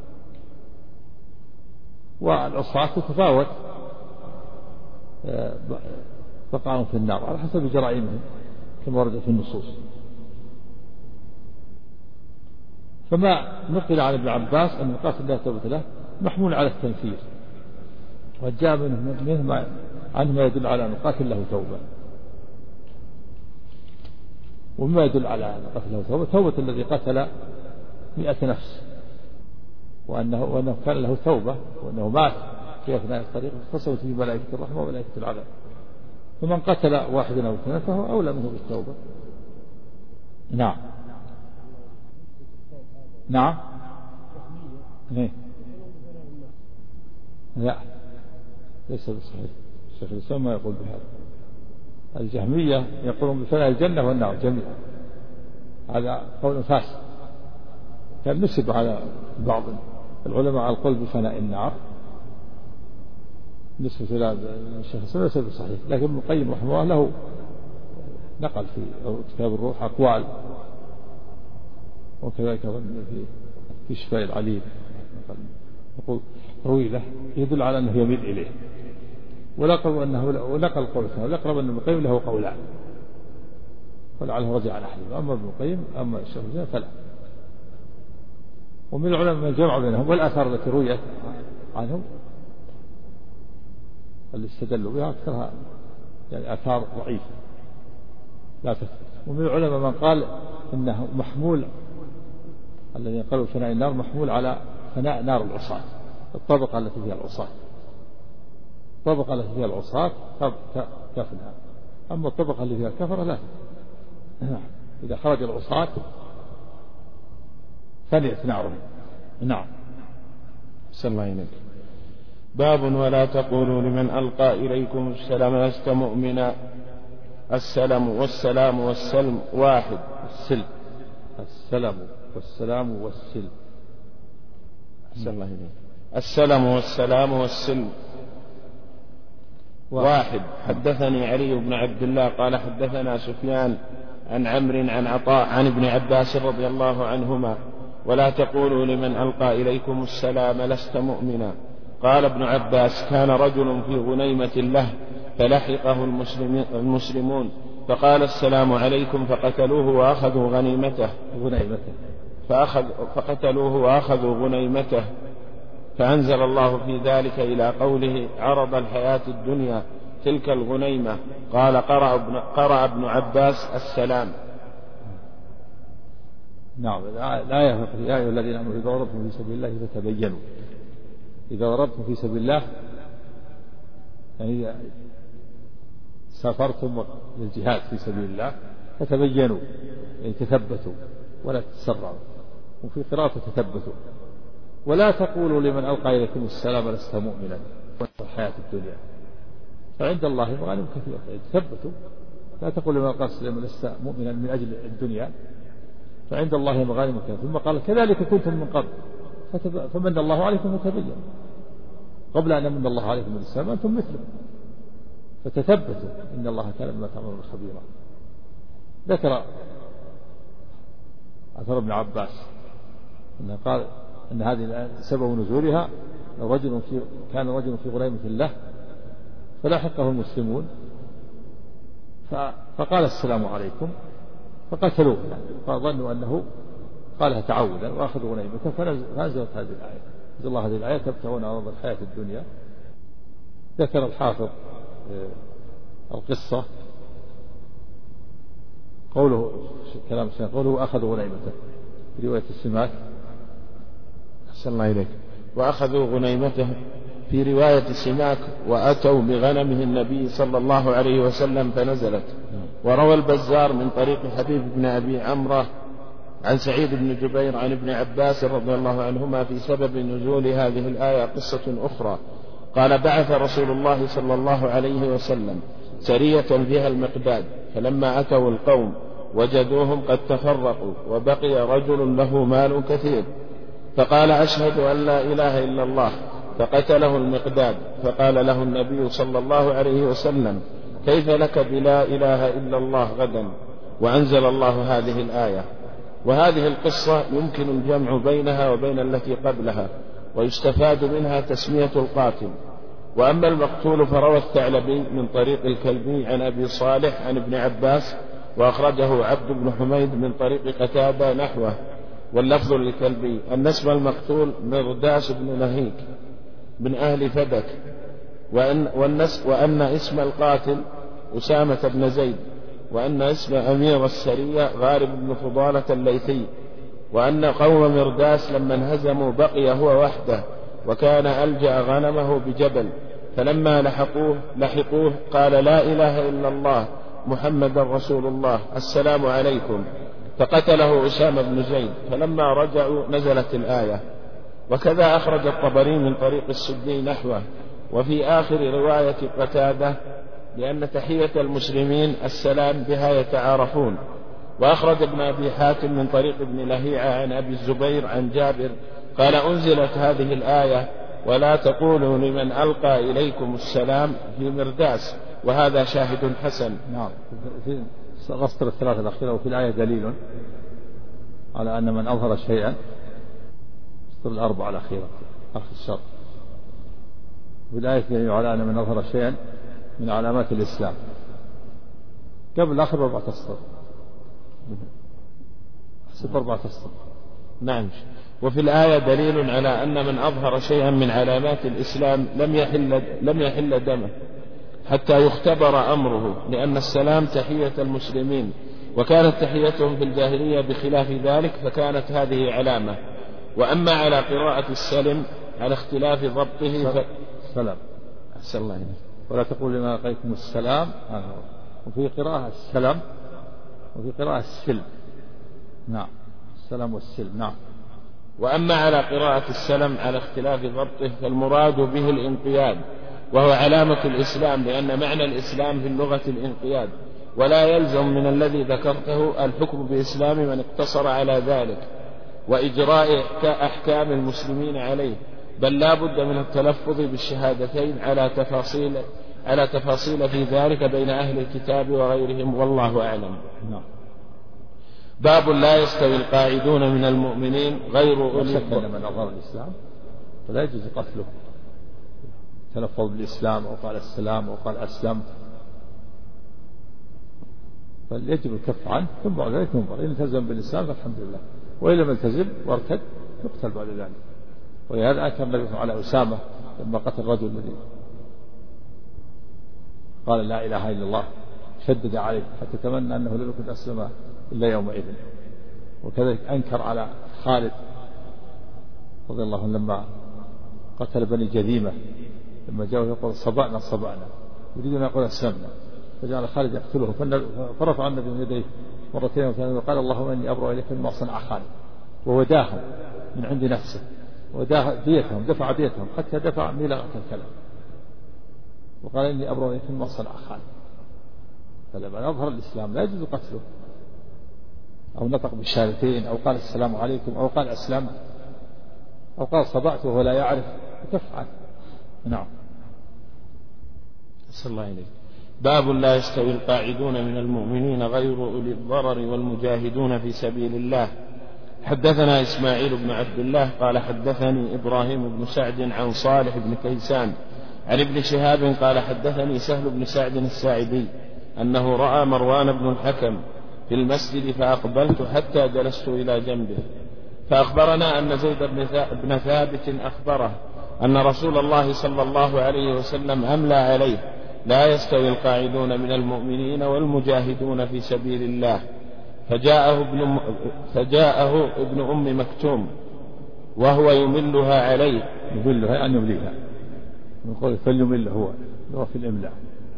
والعصاة تتفاوت بقاءهم في النار على حسب جرائمهم كما ورد في النصوص. فما نقل عن ابن عباس أن القاتل لا توبة له محمول على التنفير، وجاء منه عنه ما يدل على أن القاتل له توبة، وما يدل على أن القاتل له توبة توبة الذي قتل 100 نفس، وأنه كان له توبة، وأنه مات في أثناء الطريق اختصمت به ملائكة الرحمة وملائكة العذاب. فمن قتل واحدا أو اثنين فهو أولى منه بالتوبة. نعم نعم. لا ليس بصحيح، الشيخ الإسلام ما يقول بهذا. الجهمية يقولون بفناء الجنة والنار جميعا، هذا قول فاسد. كان نسب على بعض العلماء على القول بفناء النار، نسبة إلى الشيخ الإسلام ليس بصحيح، لكن ابن القيم رحمه الله له نقل في كتاب الروح أقوال، وكذلك في شفاء العليل يقول روي له يدل على أنه يميل إليه، ولقب أنه ونقل قول ثاني، ولقب أن ابن القيم له قولان فلعله رجع عن أحدهما، أما ابن القيم أما الشيخ الإسلام فلا. ومن العلماء من جمع بينهم، والآثار التي رويت عنهم اللي استدلوا بها أكثرها يعني آثار ضعيفة لا تثبت. ومن العلماء من قال إنه محمول، الذين قالوا فناء النار محمول على فناء نار العصاة، الطبقة التي فيها العصاة، الطبقة التي فيها العصاة تفنى، أما الطبقة اللي فيها الكفرة لا. إذا خرج العصاة فنيت نارهم. نعم. صلى الله عليه وسلم. باب: ولا تقولوا لمن ألقى إليكم السلام لست مؤمنا. السلام والسلام والسلم واحد. السلم، السلام والسلام والسلم. صلى الله عليه وسلم. السلام والسلام والسلم واحد. حدثني علي بن عبد الله قال حدثنا سفيان عن عمرو عن عطاء عن ابن عباس رضي الله عنهما: ولا تقولوا لمن ألقى إليكم السلام لست مؤمنا. قال ابن عباس: كان رجل في غنيمة له فلحقه المسلمون فقال: السلام عليكم، فقتلوه وأخذوا غنيمته. فقتلوه وأخذوا غنيمته. فأنزل الله في ذلك إلى قوله: عرض الحياة الدنيا تلك الغنيمة. قال: قرأ ابن عباس: السلام. نعم. الآية: يا أيها الذين آمنوا إذا ضربتم في سبيل الله فتبينوا. إذا ضربتم في سبيل الله يعني سافرتم للجهاد في سبيل الله فتبينوا، يعني تثبتوا ولا تتسرعوا، وفي قراءة تثبتوا. ولا تقولوا لمن ألقى إليكم السلام لست مؤمنا الحياة الدنيا، فعند الله مغانم كثيرة، تثبتوا. لا تقول لمن ألقى السلام لست مؤمنا من أجل الدنيا، فعند الله مغانم كثيرة. ثم قال: كذلك كنتم من قبل فمن الله عليكم فتبينوا، قبل أن يمن الله عليكم بالإسلام أنتم مثله، فتثبتوا إن الله كان بما تعملون خبيرا. ذكر أثر ابن عباس أنه قال أن هذه سبب نزولها: كان رجل في غنيمة له فلاحقه المسلمون فقال: السلام عليكم، فقتلوه، فظنوا أنه قالها تعوذا وأخذوا غنيمته. فنزلت هذه الآية، نزل الله هذه الآية: تبتغون عرض الحياة الدنيا. ذكر الحافظ القصة كلام الشيخ قوله: أخذوا غنيمته في رواية السماك. أحسن الله إليك. وأخذوا غنيمته. في رواية سماك وأتوا بغنمه النبي صلى الله عليه وسلم فنزلت. وروى البزار من طريق حبيب بن أبي عمرة عن سعيد بن جبير عن ابن عباس رضي الله عنهما في سبب نزول هذه الآية قصة أخرى. قال: بعث رسول الله صلى الله عليه وسلم سرية فيها المقداد، فلما أتوا القوم وجدوهم قد تفرقوا وبقي رجل له مال كثير، فقال: أشهد أن لا إله إلا الله، فقتله المقداد. فقال له النبي صلى الله عليه وسلم: كيف لك بلا إله إلا الله غدا؟ وأنزل الله هذه الآية. وهذه القصة يمكن الجمع بينها وبين التي قبلها، ويستفاد منها تسمية القاتل. وأما المقتول فروى الثعلبي من طريق الكلبي عن أبي صالح عن ابن عباس، وأخرجه عبد بن حميد من طريق قتادة نحوه، واللفظ للكلبي أن اسم المقتول مرداس بن نهيك من أهل فدك، وأن اسم القاتل أسامة بن زيد، وأن اسم أمير السرية غارب بن فضالة الليثي، وأن قوم مرداس لما انهزموا بقي هو وحده، وكان ألجأ غنمه بجبل، فلما لحقوه قال: لا إله إلا الله محمد رسول الله، السلام عليكم، فقتله أسامة بن زيد. فلما رجعوا نزلت الآية. وكذا أخرج الطبري من طريق السدي نحوه. وفي آخر رواية قتادة لأن تحية المسلمين السلام بها يتعارفون. وأخرج ابن أبي حاتم من طريق ابن لهيعة عن أبي الزبير عن جابر قال: أنزلت هذه الآية: ولا تقولوا لمن ألقى إليكم السلام في مرداس. وهذا شاهد حسن. نعم. في الأسطر الثلاثة الأخيرة وفي الآية دليل على أن من أظهر شيئا، الأسطر الأربعة الأخيرة آخر الشرط، وفي الآية دليل على أن من أظهر شيئا من علامات الإسلام. قبل آخر 4 أسطر، حسب 4 أسطر. نعم. وفي الآية دليل على أن من أظهر شيئا من علامات الإسلام لم يحل دمه حتى يختبر أمره، لأن السلام تحية المسلمين، وكانت تحيتهم في الجاهلية بخلاف ذلك، فكانت هذه علامة. وأما على قراءة السلم على اختلاف ضبطه سلام أحسن الله إليك. ولا تقول لما لقيتم السلام، وفي قراءة السلام وفي قراءة السلم. نعم، السلام والسلم. نعم. وأما على قراءة السلم على اختلاف ضبطه فالمراد به الانقياد، وهو علامة الإسلام، لأن معنى الإسلام في اللغة الانقياد، ولا يلزم من الذي ذكرته الحكم بإسلام من اقتصر على ذلك وإجراء أحكام المسلمين عليه، بل لا بد من التلفظ بالشهادتين على تفاصيل في ذلك بين أهل الكتاب وغيرهم، والله أعلم. نعم. باب لا يستوي القاعدون من المؤمنين غير أولي الضرر. من أظهر الإسلام فلا يجوز قتله، تلفظ بالإسلام أو قال السلام أو قال أسلمت، بل يجب الكف عنه، ثم بعد ذلك ينظر إن التزم بالإسلام فالحمد لله، وإن لم يلتزم وارتد يقتل بعد ذلك. ولهذا أنكر النبي على أسامة لما قتل الرجل الذي قال لا إله إلا الله، شدد عليه حتى تمنى أنه لم يكن أسلم إلا يومئذ. وكذلك أنكر على خالد رضي الله عنه لما قتل بني جذيمة، لما جاءوا يقول صبعنا يريد أن يقول أسلمنا، فجعل خالد يقتله، فرفع النبي من يديه مرتين وثلاثة وقال: اللهم إني أبرأ إليك مما صنع خالد، ووداهم من عند نفسه، دفع ديتهم حتى دفع ميلغة الكلام، وقال: إني أبرأ إليك مما صنع خالد. فلما أظهر الإسلام لا يجوز قتله، أو نطق بالشهادتين، أو قال السلام عليكم، أو قال أسلمت، أو قال صبعت وهو لا يعرف، تفعل. نعم. صلى الله عليه. باب لا يستوي القاعدون من المؤمنين غير أولي الضرر والمجاهدون في سبيل الله. حدثنا إسماعيل بن عبد الله قال حدثني إبراهيم بن سعد عن صالح بن كيسان عن ابن شهاب قال حدثني سهل بن سعد الساعدي أنه رأى مروان بن الحكم في المسجد، فأقبلت حتى جلست إلى جنبه، فأخبرنا أن زيد بن ثابت أخبره أن رسول الله صلى الله عليه وسلم أملى عليه: لا يستوي القاعدون من المؤمنين والمجاهدون في سبيل الله. فجاءه ابن أم مكتوم وهو يملها عليه. يملها أن يمليها، يقول فليمل هو في الإملاء.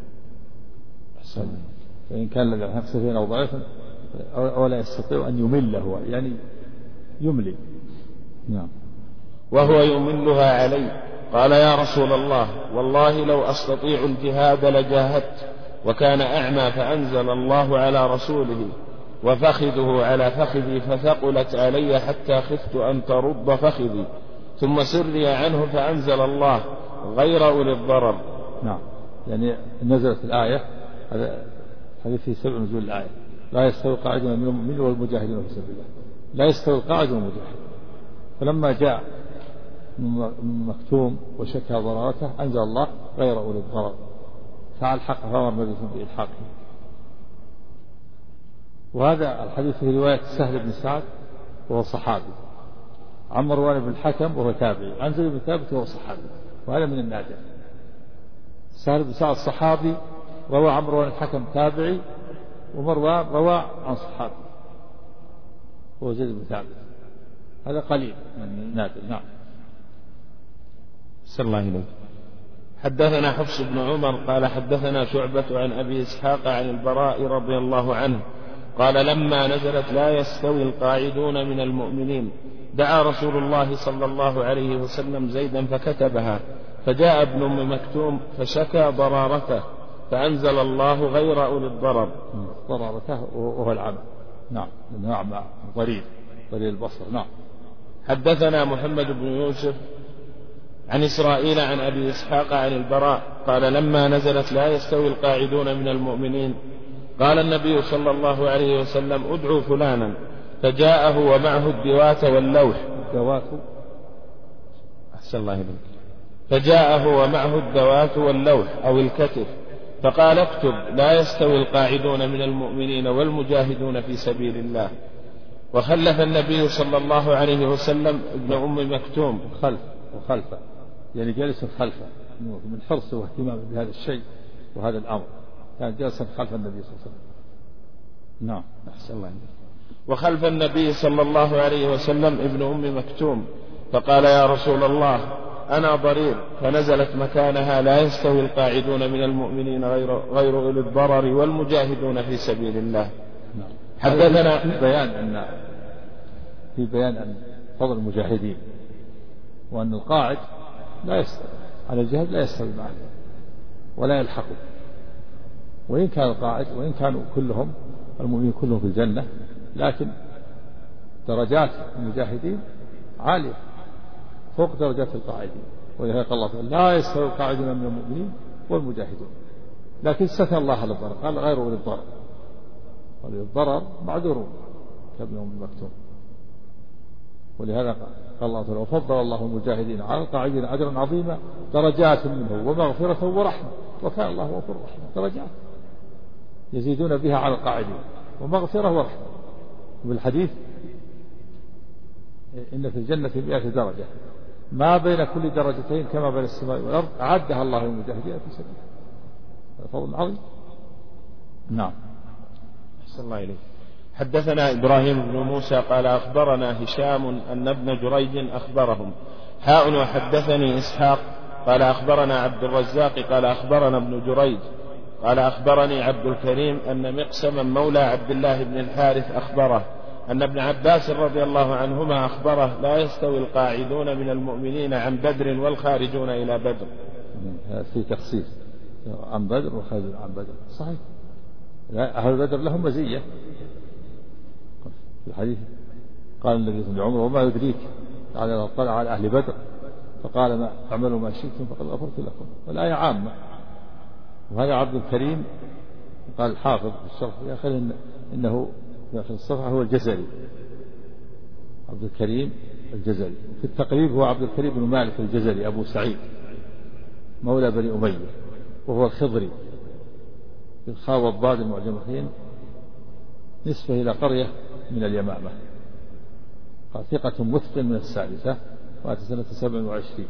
فإن كان الذي سفيها أو ضعيفا ولا يستطيع أن يمل هو، يعني يملي. نعم. وهو يملها عليه. قال يا رسول الله والله لو أستطيع الجهاد لجاهدت. وكان أعمى فأنزل الله على رسوله وفخذه على فخذي فثقلت علي حتى خفت أن ترد فخذي، ثم سري عنه فأنزل الله غير أولي الضرر. نعم، يعني نزلت الآية، هذا حديث في سبب نزول الآية: لا يستوي القاعدون من المؤمنين والمجاهدون في سبيل الله. لا يستوي القاعد والمجاهد. فلما جاء من مكتوم وشكى ضررته أنزل الله غير أولي الضرر، فعل حق فأمر النبي بإلحاقه. وهذا الحديث في رواية سهل بن سعد وهو صحابي، عن مروان بن الحكم وهو تابعي، عن زيد بن ثابت وهو صحابي، وهذا من النادر. سهل بن سعد صحابي روى عن مروان الحكم تابعي، ومروان روى عن صحابي وهو زيد بن ثابت، هذا قليل من النادر. نعم. صلى الله عليه وسلم. حدثنا حفص بن عمر قال حدثنا شعبة عن أبي إسحاق عن البراء رضي الله عنه قال لما نزلت لا يستوي القاعدون من المؤمنين دعا رسول الله صلى الله عليه وسلم زيدا فكتبها، فجاء ابن أم مكتوم فشكى ضرارته فأنزل الله غير أولي الضرر. ضرارته وهو العمى. نعم، الأعمى ضرير البصر. نعم. حدثنا محمد بن يوسف عن إسرائيل عن أبي إسحاق عن البراء قال لما نزلت لا يستوي القاعدون من المؤمنين قال النبي صلى الله عليه وسلم ادعوا فلانا، فجاءه ومعه الدوات واللوح. أحسن الله إليك. فجاءه ومعه الدوات واللوح أو الكتف، فقال اكتب لا يستوي القاعدون من المؤمنين والمجاهدون في سبيل الله. وخلف النبي صلى الله عليه وسلم ابن أم مكتوم. وخلفه يعني جالس خلفه من حرصه واهتمامه بهذا الشيء وهذا الأمر، كان جالسا خلف النبي صلى الله عليه وسلم. نعم. أحسن الله. وخلف النبي صلى الله عليه وسلم ابن أم مكتوم، فقال يا رسول الله أنا ضرير، فنزلت مكانها لا يستوي القاعدون من المؤمنين غير أولي الضرر والمجاهدون في سبيل الله. نعم. حدثنا في بيان أن فضل المجاهدين، وأن القاعد لا يستوي على الجهاد، لا يستوي معه ولا يلحقه، وإن كان القاعد وإن كانوا كلهم المؤمنين كلهم في الجنة، لكن درجات المجاهدين عالية فوق درجات القاعدين. ولذلك الله تعالى لا يستوي القاعدون من المؤمنين والمجاهدون، لكن استثنى الله للضرر، قال غير أولي الضرر. أولي الضرر معذورون كابن أم مكتوم. ولهذا قال الله تعالى وفضل الله المجاهدين على القاعدين أجرا عظيما درجات منه ومغفرة ورحمة وكان الله غفورا رحيما. درجات يزيدون بها على القاعدين ومغفرة ورحمة. وبالحديث إن في الجنة 100 درجة ما بين كل درجتين كما بين السماء والأرض أعدها الله للمجاهدين في سبيله. فضل عظيم. نعم. أحسن الله إليك. حدثنا إبراهيم بن موسى قال أخبرنا هشام أن ابن جريج أخبرهم وحدثني إسحاق قال أخبرنا عبد الرزاق قال أخبرنا ابن جريج قال أخبرني عبد الكريم أن مقسما مولى عبد الله بن الحارث أخبره أن ابن عباس رضي الله عنهما أخبره لا يستوي القاعدون من المؤمنين عن بدر والخارجون إلى بدر. في تخصيص عن بدر وخارج عن بدر صحيح. أهل بدر لهم مزية في الحديث. قال النبي صلى الله عليه وسلم وما يدريك على اطلع على أهل بدر فقال ما اعملوا ما شئتم فقد غفرت لكم. والآية عامة. وهذا عبد الكريم قال الحافظ في الشرح في آخر إنه في آخر الصفحة هو الجزري، عبد الكريم الجزري. في التقريب هو عبد الكريم بن مالك الجزري أبو سعيد مولى بني أمية، وهو الخضري بالخاء والضاد المعجمتين، نسبة إلى قرية من اليمامة. قال ثقة مثقل من السادسة، مات سنة 27.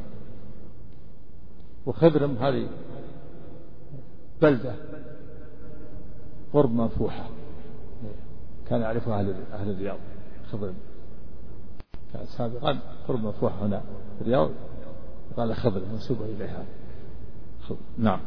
وخضرم هذه بلدة قرب منفوحة كان يعرفها أهل الرياض. خضرم كان سابقا قرب مفتوح هنا في الرياض قال خضر منسوبة إليها. نعم.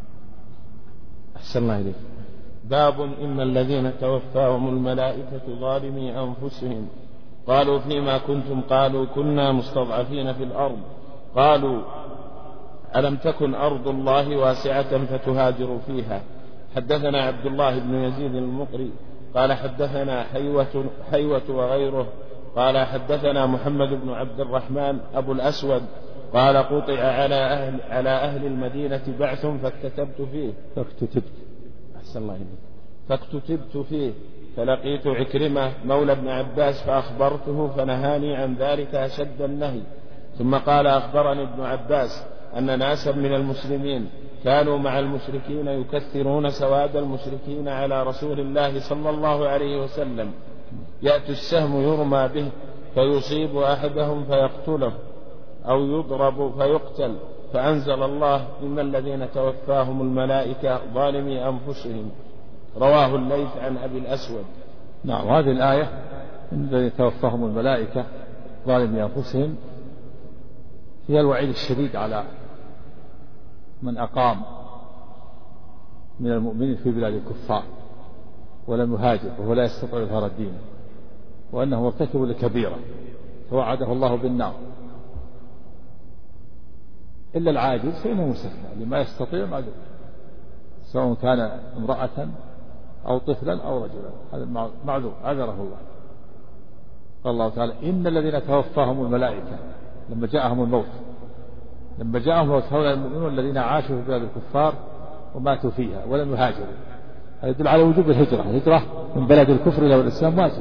أحسن الله إليك. باب إن الذين توفاهم الملائكة ظالمي أنفسهم قالوا فيما كنتم قالوا كنا مستضعفين في الأرض قالوا ألم تكن أرض الله واسعة فتهاجروا فيها. حدثنا عبد الله بن يزيد المقري قال حدثنا حيوة وغيره قال حدثنا محمد بن عبد الرحمن أبو الأسود قال قطع على أهل المدينة بعث فاكتتبت فيه فلقيت عكرمة مولى ابن عباس فأخبرته فنهاني عن ذلك أشد النهي. ثم قال أخبرني ابن عباس أن ناسا من المسلمين كانوا مع المشركين يكثرون سواد المشركين على رسول الله صلى الله عليه وسلم يأتي السهم يرمى به فيصيب أحدهم فيقتله أو يضرب فيقتل فأنزل الله إن الذين توفاهم الملائكة ظالمي أنفسهم. رواه الليث عن أبي الأسود. نعم. هذه الآية إن الذين توفاهم الملائكة ظالمي أنفسهم فيها الوعيد الشديد على من أقام من المؤمنين في بلاد الكفار ولم يهاجر وهو لا يستطيع إظهار الدين وأنه مرتكب لكبيرة فوعده الله بالنار إلا العاجز فإنه مستثنى لما يستطيع معذور سواء كان امرأة أو طفلا أو رجلا هذا معذور عذره الله. قال الله تعالى إن الذين توفاهم الملائكة لما جاءهم الموت هؤلاء المؤمنون الذين عاشوا في بلاد الكفار وماتوا فيها ولم يهاجروا. هذا يدل على وجوب الهجرة من بلد الكفر إلى الإسلام واجب.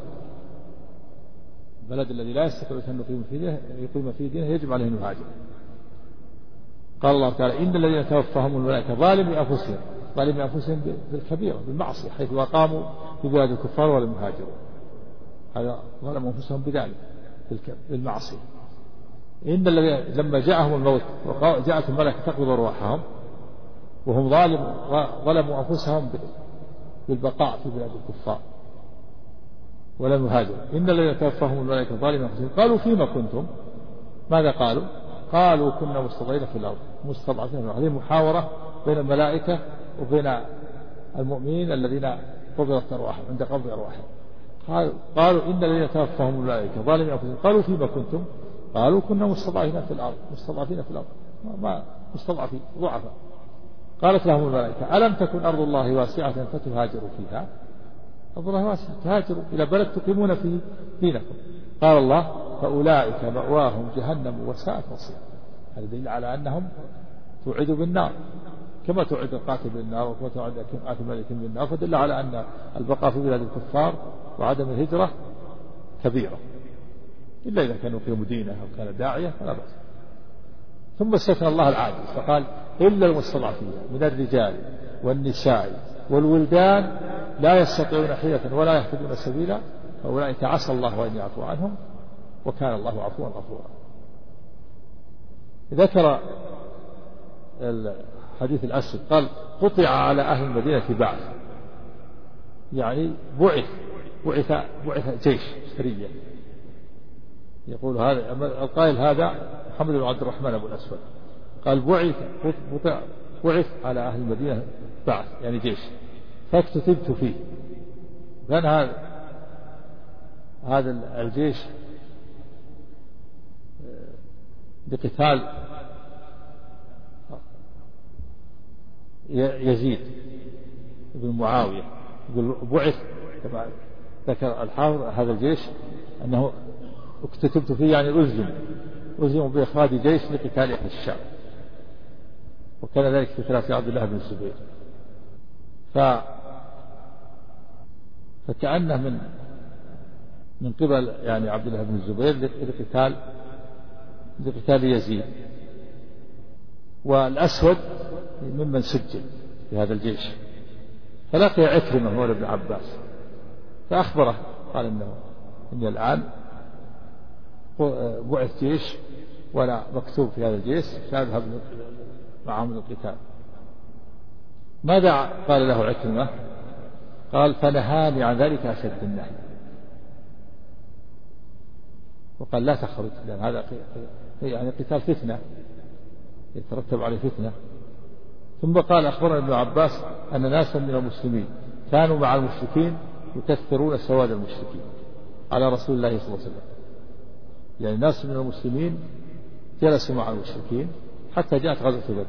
البلد الذي لا يستطيع أن يقيم فيه دينه يجب عليه أن يهاجر. قال الله تعالى إن الذين توفاهم الملائكة ظالمي أنفسهم بالكبيرة بالمعصية حيث أقاموا في بلاد الكفار ولم يهاجروا. هذا ظلموا أنفسهم بذلك بالمعصية. إن الذين لما جاءهم الموت وجاءت الملائكة تقبض أرواحهم وهم ظلموا أنفسهم بالبقاء في بلاد الكفار ولم يهاجروا. إن الذين توفاهم الملائكة ظالمي أنفسهم قالوا فيما كنتم. ماذا قالوا كنا مستضعفين في الأرض. هذه محاورة بين الملائكة وبين المؤمنين الذين قبضت أرواحهم عند قبض أرواحهم. قالوا إن الذين توفاهم الملائكة ظالمي أنفسهم قالوا فيما كنتم قالوا كنا مستضعفين في الأرض ما مستضعفين ضعفاء. قالت لهم الملائكة ألم تكن أرض الله واسعة فتهاجروا فيها. أرض الله واسعة تهاجروا إلى بلد تقيمون فيه دينكم. قال الله فأولئك مأواهم جهنم وساءت مصيرا. هذا دليل على أنهم توعدوا بالنار كما توعد القاتل بالنار وكما توعد قاتل الملك بالنار. فدل على أن البقاء في بلاد الكفار وعدم الهجرة كبيرة إلا إذا كانوا يقيموا دينه أو كان داعية فلا بأس. ثم استثنى الله العاجز فقال إلا المستضعفين من الرجال والنساء والولدان لا يستطيعون حيلة ولا يهتدون سبيلا فأولئك عسى الله أن يعفو عنهم وكان الله عفوا غفورا. ذكر الحديث الأسود قال قطع على أهل المدينة بعث يعني بعث جيش سرية. يقول هذا القائل هذا محمد بن عبد الرحمن أبو الأسود قال بعث على أهل المدينة بعث يعني جيش فاكتتبت فيه. كان هذا الجيش بقتال يزيد بن معاوية. يقول بعث كما ذكر الحافظ هذا الجيش أنه اكتتبت فيه يعني ألزم بإخراج جيش لقتال أهل الشام. وكان ذلك في خلافة عبد الله بن الزبير. فكأنه من قبل يعني عبد الله بن الزبير لقتال يزيد. والأسود ممن سجل في هذا الجيش. فلقي عكرمة مولى ابن عباس فأخبره قال إني الآن بعث جيش ولا مكتوب في هذا الجيش سأذهب معهم للقتال. ماذا قال له عكرمة؟ قال فنهاني عن ذلك أشد النهي. وقال لا تخرج لأن هذا يعني قتال فتنة يترتب عليه فتنة. ثم قال أخبرنا ابن عباس أن ناسا من المسلمين كانوا مع المشركين يكثرون سواد المشركين على رسول الله صلى الله عليه وسلم. يعني ناس من المسلمين جلسوا مع المشركين حتى جاءت غزوة بدر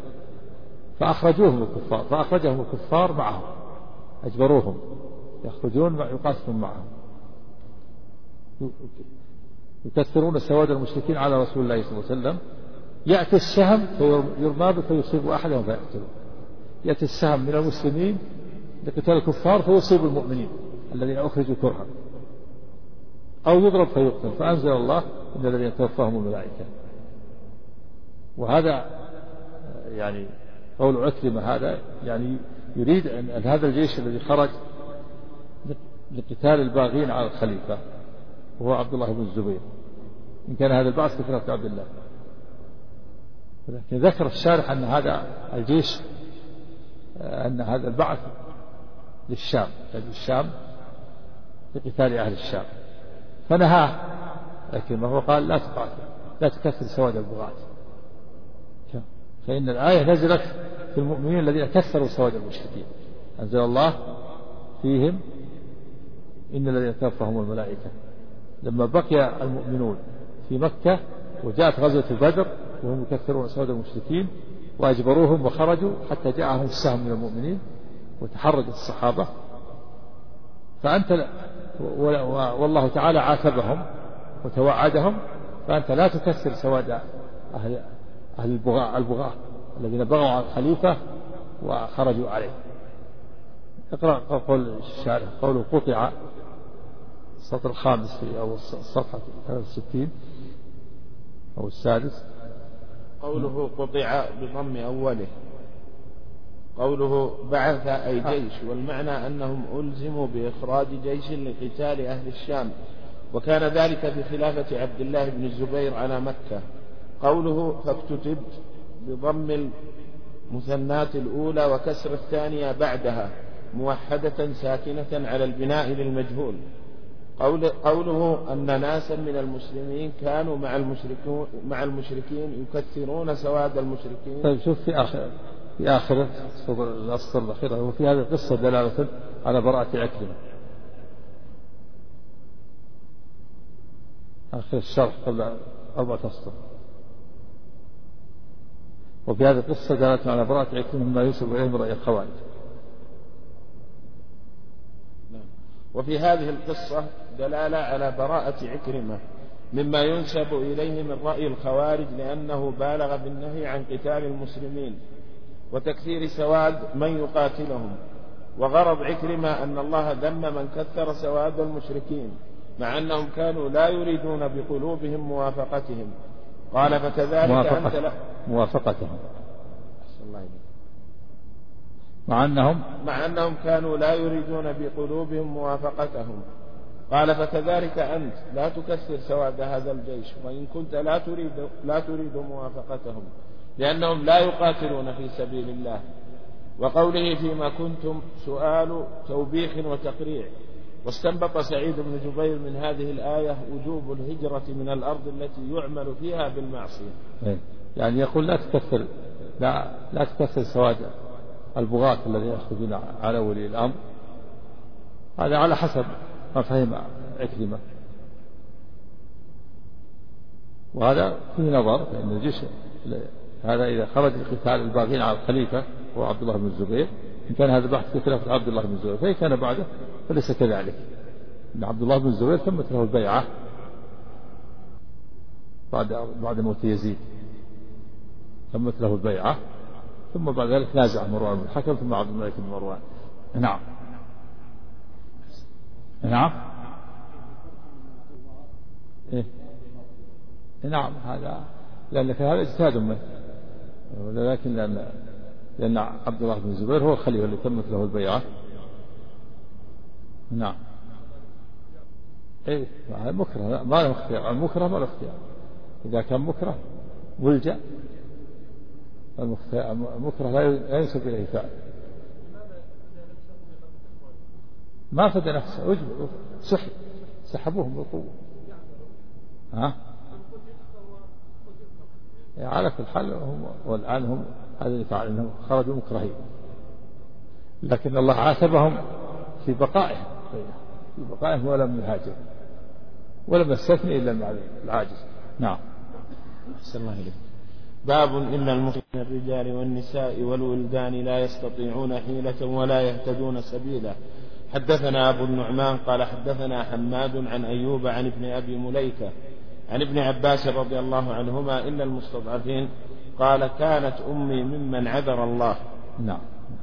فأخرجهم الكفار معهم، أجبروهم يخرجون يقاتلون معهم، يكثرون سواد المشركين على رسول الله صلى الله عليه وسلم. يأتي السهم فيرمى به فيصيب أحدهم فيقتله. يأتي السهم من المسلمين لقتال الكفار فيصيب المؤمنين الذين أخرجوا كرها، أو يضرب فيقتل. فأنزل الله إن الذين توفاهم الملائكة. وهذا يعني قول عكرمة هذا يعني يريد أن هذا الجيش الذي خرج لقتال الباغين على الخليفة وهو عبد الله بن الزبير، إن كان هذا البعث بخلافة عبد الله، ولكن ذكر الشارح أن هذا الجيش أن هذا البعث للشام، للشام لقتال أهل الشام، فنهاه. لكن هو قال لا تقاتل، لا تكثر سواد البغاة، فإن الآية نزلت في المؤمنين الذين كثروا سواد المشركين. أنزل الله فيهم إن الذين توفاهم الملائكة. لما بقي المؤمنون في مكة وجاءت غزوة بدر وهم يكثرون سواد المشركين وأجبروهم وخرجوا حتى جاءهم السهم من المؤمنين وتحرج الصحابة، فأنت والله تعالى عاتبهم وتوعدهم، فأنت لا تكثر سواد أهل البغاة الذين بغوا على الخليفة وخرجوا عليه. اقرأ قول الشارع قوله قطع السطر الخامس أو الصفحة 63 أو السادس. قوله قطع بضم أوله، قوله بعث أي جيش، والمعنى أنهم ألزموا بإخراج جيش لقتال أهل الشام، وكان ذلك في خلافة عبد الله بن الزبير على مكة. قوله فاكتتبت بضم المثنات الأولى وكسر الثانية بعدها موحدة ساكنة على البناء للمجهول. قوله أن ناسا من المسلمين كانوا مع المشركين يكثرون سواد المشركين. طيب شوف في آخر الأسطر الأخيرة، وفي هذه القصة دلالة على براءة عكرمة. آخر الشرح قبل 4 أسطر. وفي هذه القصة دلالة على براءة عكرمة مما يوصل إليه من رأي الخوارج. وفي هذه القصة دلالة على براءة عكرمة مما ينسب إليه من رأي الخوارج، لأنه بالغ بالنهي عن قتال المسلمين وتكثير سواد من يقاتلهم. وغرض عكرمة أن الله ذم من كثر سواد المشركين مع أنهم كانوا لا يريدون بقلوبهم موافقتهم. قال فكذلك أنت موافقتهم مع أنهم كانوا لا يريدون بقلوبهم موافقتهم. قال فكذلك أنت لا تكثر سواد هذا الجيش وإن كنت لا تريد موافقتهم، لأنهم لا يقاتلون في سبيل الله. وقوله فيما كنتم سؤال توبيخ وتقريع. واستنبط سعيد بن جبير من هذه الآية وجوب الهجرة من الأرض التي يعمل فيها بالمعصية. يعني يقول لا تكثر سواد البغاة الذين يخرجون على ولي الأمر. هذا على حسب ما فهم عكرمة، وهذا فيه نظر، لأن الجيش هذا إذا خرج لقتال الباغين على الخليفة هو عبد الله بن الزبير، إن كان هذا بحث في خلافة عبد الله بن الزبير، فإن كان بعده فليس كذلك. إن عبد الله بن الزبير تمت له البيعة بعد موت يزيد، تمت له البيعة، ثم بعد ذلك نازع مروان بن الحكم ثم عبد الملك بن مروان. نعم نعم هذا لأن هذا اجتهاد منه، ولكن لأن عبد الله بن الزبير هو الخليفة اللي تمت له البيعة. نعم مكره ما له اختيار، المكره ما له اختيار، إذا كان مكره ملجأ، المكره لا ينسب إليه فعل. ما فدى نفسه، سحبوهم بالقوة. ها؟ على كل حال والآن هم هذا اللي فعل أنهم خرجوا مكرهين، لكن الله عاتبهم في بقائهم ولم يهاجروا ولم يستثني إلا العاجز. نعم. أحسن الله إليك. باب إن المسلمين الرجال والنساء والولدان لا يستطيعون حيلة ولا يهتدون سبيلا. حدثنا أبو النعمان قال حدثنا حماد عن أيوب عن ابن أبي مليكة عن ابن عباس رضي الله عنهما إن المستضعفين قال كانت أمي ممن عذر الله. نعم.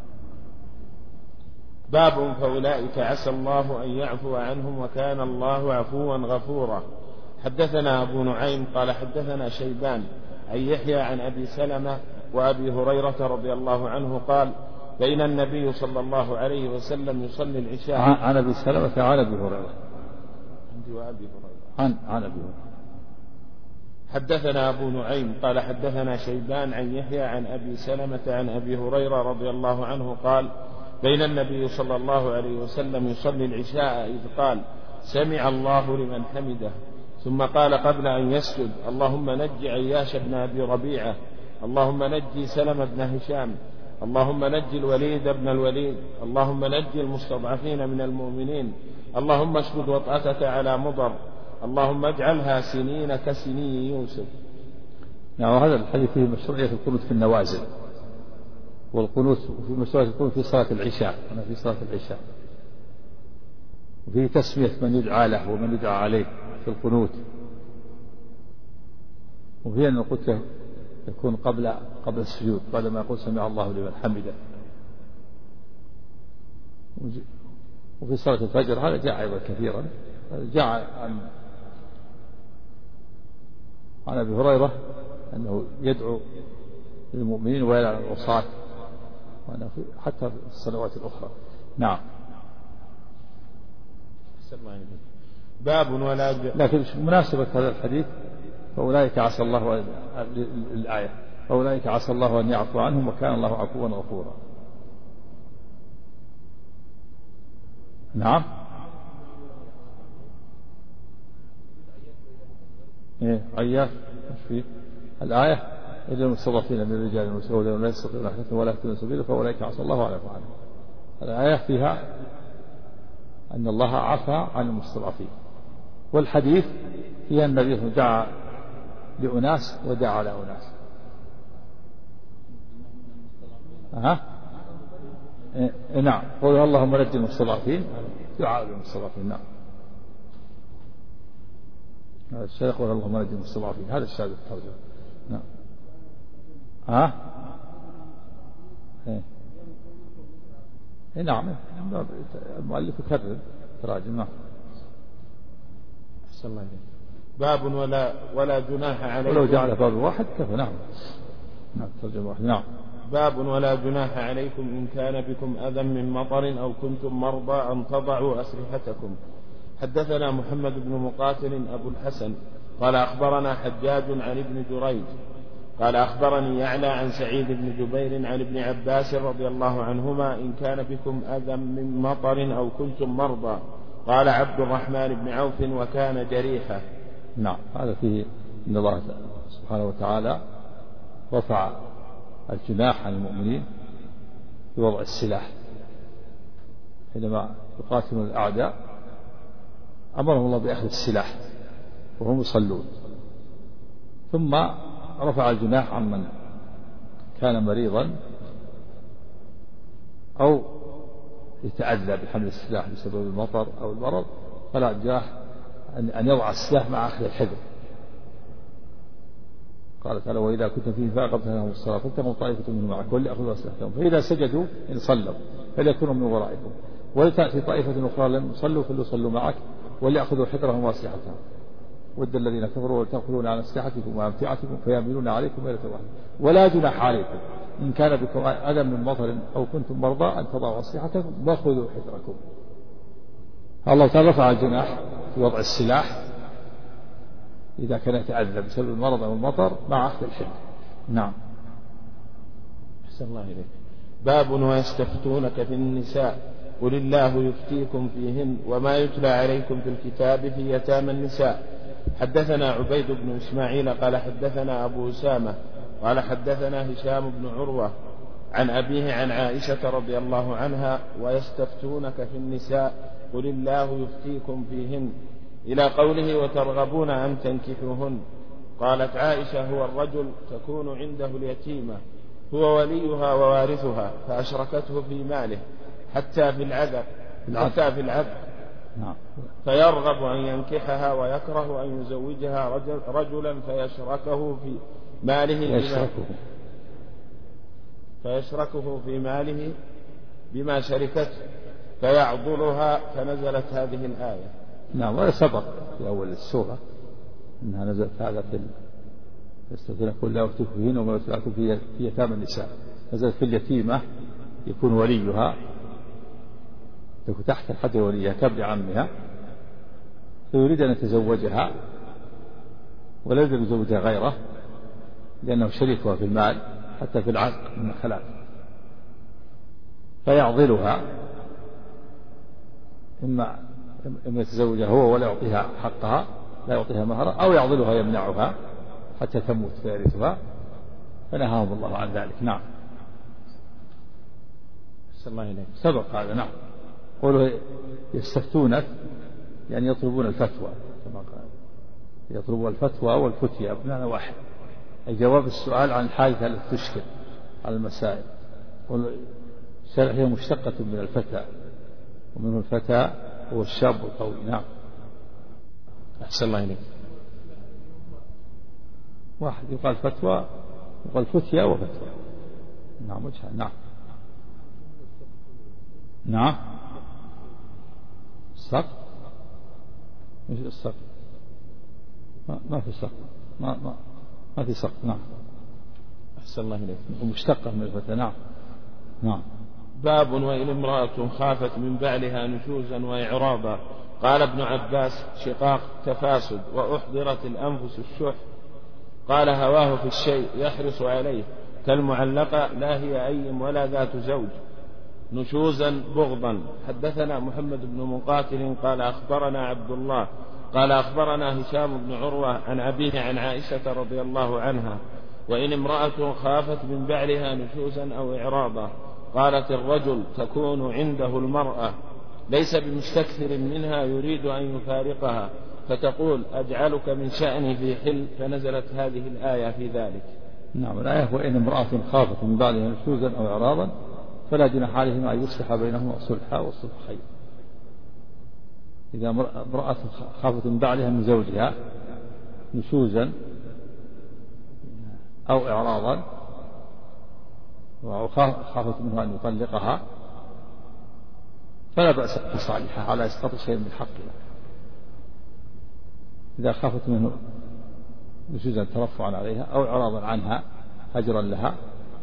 باب فأولئك عسى الله أن يعفو عنهم وكان الله عفوا غفورا. حدثنا أبو نعيم قال حدثنا شيبان عن يحيى عن أبي سلمة وأبي هريرة رضي الله عنه قال بين النبي صلى الله عليه وسلم يصلي العشاء. عن أبي سلمة عن أبي هريرة. عندي وأبي هريرة. عن أبي هريرة. حدثنا أبو نعيم قال حدثنا شيبان عن يحيى عن أبي سلمة عن أبي هريرة رضي الله عنه قال بين النبي صلى الله عليه وسلم يصلي العشاء إذ قال سمع الله لمن حمده، ثم قال قبل أن يسجد اللهم نج عياش بن أبي ربيعة، اللهم نجي سلم بن هشام، اللهم نج الوليد بن الوليد، اللهم نج المستضعفين من المؤمنين، اللهم اشدد وطأتك على مضر، اللهم اجعلها سنين كسني يوسف. نعم. هذا الحديث فيه مشروعية القنوت في النوازل، والقنوت في مشروعية القنوت في صلاة العشاء. أنا في صلاة العشاء وفيه تسمية من يدعى له ومن يدعى عليه في القنوت، وفيه أن القنوت يكون قبل السجود بعد ما يقول سمع الله لمن حمده. وفي صلاة الفجر هذا جاء أيضا كثيرا. جاء عن أبي هريرة أنه يدعو للمؤمنين ويلعن العصاة حتى في الصلوات الأخرى. نعم. باب ولا لكن مناسبة هذا الحديث فأولئك عسى الله الآية فأولئك عسى الله أن يعفو عنهم وكان الله عفوا غفورا. نعم. عياش في الآية إلا المستضعفين من الرجال والنساء لا يستطيعون حيلة ولا يهتدون سبيلا فأولئك عسى الله أن يعفو عنهم. الآية فيها أن الله عفى عن المستضعفين، والحديث فيها النبي دعا لأناس ودعا على أناس. نعم. قول اللهم نجي المستضعفين دعاء للمستضعفين. نعم. هذا الشيء يقول اللهم نجي المستضعفين، هذا الشاهد الترجمة. نعم. نعم. المؤلف يكرر تراجم. نعم. أحسن الله. باب ولا جناح عليكم ولو جعل باب واحد كفى. نعم. ترجمة واحد. نعم. باب ولا جناح عليكم إن كان بكم أذى من مطر أو كنتم مرضى أن تضعوا أسلحتكم. حدثنا محمد بن مقاتل أبو الحسن قال أخبرنا حجاج عن ابن جريج قال أخبرني يعلى عن سعيد بن جبير عن ابن عباس رضي الله عنهما إن كان بكم أذى من مطر أو كنتم مرضى قال عبد الرحمن بن عوف وكان جريحا. نعم. هذا فيه أن الله سبحانه وتعالى رفع الجناح عن المؤمنين بوضع السلاح حينما يقاتلون الأعداء أمرهم الله بأخذ السلاح وهم يصلون، ثم رفع الجناح عمن كان مريضا أو يتأذى بحمل السلاح بسبب المطر أو المرض، فلا جناح أن يضع السلاح مع أخذ الحذر. قال تعالى وإذا كنت فيه فأقمت لهم الصلاة فلتقم طائفة منهم معك وليأخذوا أسلحتهم فإذا سجدوا إن صلوا فليكونوا من ورائكم ولتأتي طائفة أخرى لم يصلوا فليصلوا معك وليأخذوا حذرهم وأسلحتهم ود الذين كفروا وتأخذون عن أسلحتكم وأمتعتكم فيميلون عليكم ميلة واحدة ولا جناح عليكم إن كان بكم أذى من مطر أو كنتم مرضى أن تضعوا أسلحتكم وخذوا حذركم. الله تعالى رفع الجناح في وضع السلاح إذا كان يتأذى بسبب المرض أو المطر مع أخذ الحذر. نعم. أحسن الله إليك. باب ويستفتونك في النساء قل الله يفتيكم فيهن وما يتلى عليكم في الكتاب في يتامى النساء. حدثنا عبيد بن إسماعيل قال حدثنا أبو أسامة قال حدثنا هشام بن عروة عن أبيه عن عائشة رضي الله عنها: ويستفتونك في النساء قل الله يفتيكم فيهن، إلى قوله: وترغبون أن تنكحوهن. قالت عائشة: هو الرجل تكون عنده اليتيمة هو وليها ووارثها، فأشركته في ماله حتى في العذر فيرغب أن ينكحها ويكره أن يزوجها رجلا فيشركه في ماله بما شركته فيعضلها، فنزلت هذه الآية. نعم. وهذا سبق في أول السورة أنها نزلت هذا في يستفتونك قل لا يفتوكم فيهن وما يتلعكم في يتامى النساء، نزلت في اليتيمة يكون وليها تكون تحت الحد وليها كابن عمها، فيريد أن يتزوجها ولا يريد أن يزوجها غيره لأنه شريكها في المال حتى في العقد من الخلاف، فيعضلها، إما يتزوجها هو ولا يعطيها حقها، لا يعطيها مهرا، أو يعضلها يمنعها حتى تموت فيرثها، فنهاهم الله عن ذلك. نعم. سبق هذا. نعم. قولوا يستفتونك يعني يطلبون الفتوى، كما قال يطلبون الفتوى والفتية بمعنى واحد، أي جواب السؤال عن الحاجة التي تشكل على المسائل. الشرع هي مشتقة من الفتى، ومنه الفتى هو الشاب القوي. نعم. أحسن الله إليك. واحد يقال فتوى يقال فتية وفتوى. نعم. وجهها. نعم. نعم. السقف مش السقف، ما في سقف، ما في سقف. نعم. أحسن الله إليك. مشتقة من الفتى. نعم. نعم. باب: وإن امرأة خافت من بعلها نشوزا وإعراضا. قال ابن عباس: شقاق تفاسد، وأحضرت الأنفس الشح. قال: هواه في الشيء يحرص عليه، كالمعلقة لا هي أيم ولا ذات زوج. نشوزا بغضا. حدثنا محمد بن مقاتل قال أخبرنا عبد الله قال أخبرنا هشام بن عروة عن أبيه عن عائشة رضي الله عنها: وإن امرأة خافت من بعلها نشوزا أو إعراضا، قالت: الرجل تكون عنده المرأة ليس بمستكثر منها يريد أن يفارقها، فتقول: أجعلك من شأني في حل، فنزلت هذه الآية في ذلك. نعم. الآية: وإن امرأة خافت من بعلها نشوزا أو إعراضا فلا جناح عليهما أن يصلح بينهما صلحا، والصلح خير. إذا امرأة خافت من بعلها من زوجها نشوزا أو إعراضا، وخافت منه أن يطلقها، فلا بأس بصالحها على إسقاط شيء من حقها. إذا خافت منه نشوزا ترفعا عليها أو إعراضا عنها هجرا لها،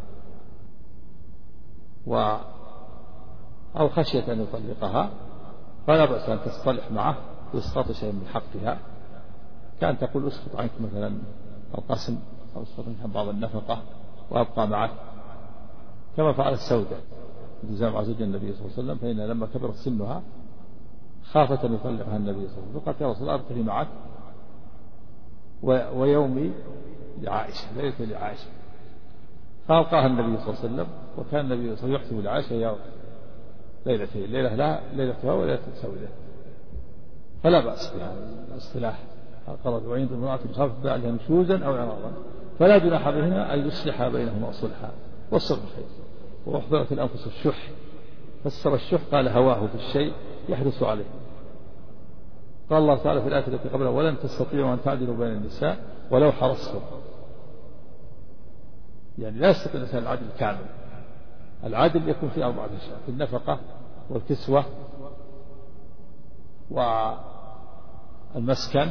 أو خشية أن يطلقها، فلا بأس أن تصطلح معه وإسقاط شيء من حقها، كان تقول: أسقط عنك مثلا القسم، أو أسقط عنك بعض النفقة وأبقى معك، كما فعلت سودة التزام مع زوج النبي صلى الله عليه وسلم، فإن لما كبرت سنها خافت أن يطلقها النبي صلى الله عليه وسلم، فقالت: يا رسول الله أبقي معك ويومي لعائشة، ليلة لعائشة، فألقاها النبي صلى الله عليه وسلم، وكان النبي صلى الله عليه وسلم يحسب لعائشة هي ليلتين، ليلة لها ليلتها وليلة سودة، فلا بأس بها الاصطلاح. قالت: وإن امرأة خافت بعلها نشوزا أو إعراضا فلا جناح بهما أن يصلح بينهما صلحا، والصلح خير. وأحضرت الأنفس الشح. فسر الشح قال: هواه في الشيء يحدث عليه. قال الله تعالى في الآية التي قبلها: ولن تستطيعوا أن تعدلوا بين النساء ولو حرصتم. يعني لا يستطيع الإنسان العدل الكامل. العدل يكون في 4 أشياء: في النفقة والكسوة والمسكن،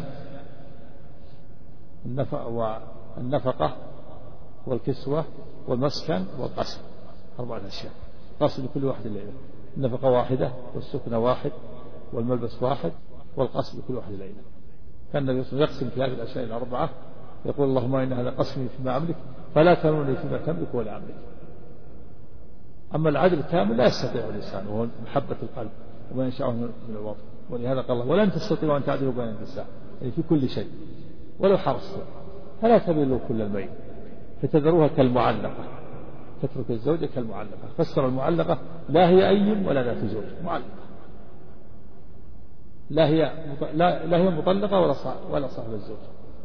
والنفقة والكسوة والمسكن والقسم، 4 أشياء. قسم لكل واحد ليلة. النفقة واحدة، والسكن واحد، والملبس واحد، والقسم لكل واحد ليلة. كان النبي صلى الله عليه وسلم يقسم في هذه الأشياء ال4، يقول: اللهم إن هذا قسمي فيما أملك فلا تنوني فيما تملك ولا أملك. أما العدل الكامل لا يستطيع الإنسان، وهو محبة القلب وما ينشأه من الوطن. ولهذا قال الله: ولن تستطيعوا أن تعدلوا بين النساء يعني في كل شيء ولو حرصت، فلا تميلوا كل الميل فتذروها كالمعلقة، تترك الزوجة كالمعلقة. فسر المعلقة لا هي أيم ولا ذات زوج، معلقة، لا هي مطلقة ولا صاحب الزوج.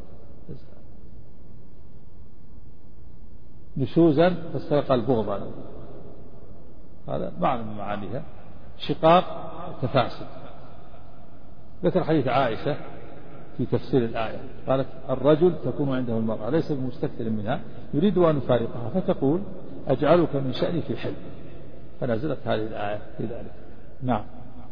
نشوزا فاستلقى البغض، هذا معنى من معانيها. شقاق تفاسد. ذكر حديث عائشة في تفسير الآية، قالت الرجل تكون عنده المرأة ليس بمستكثر منها يريد أن يفارقها، فتقول أجعلك من شأني في حلم، فنزلت هذه الآية في ذلك. نعم.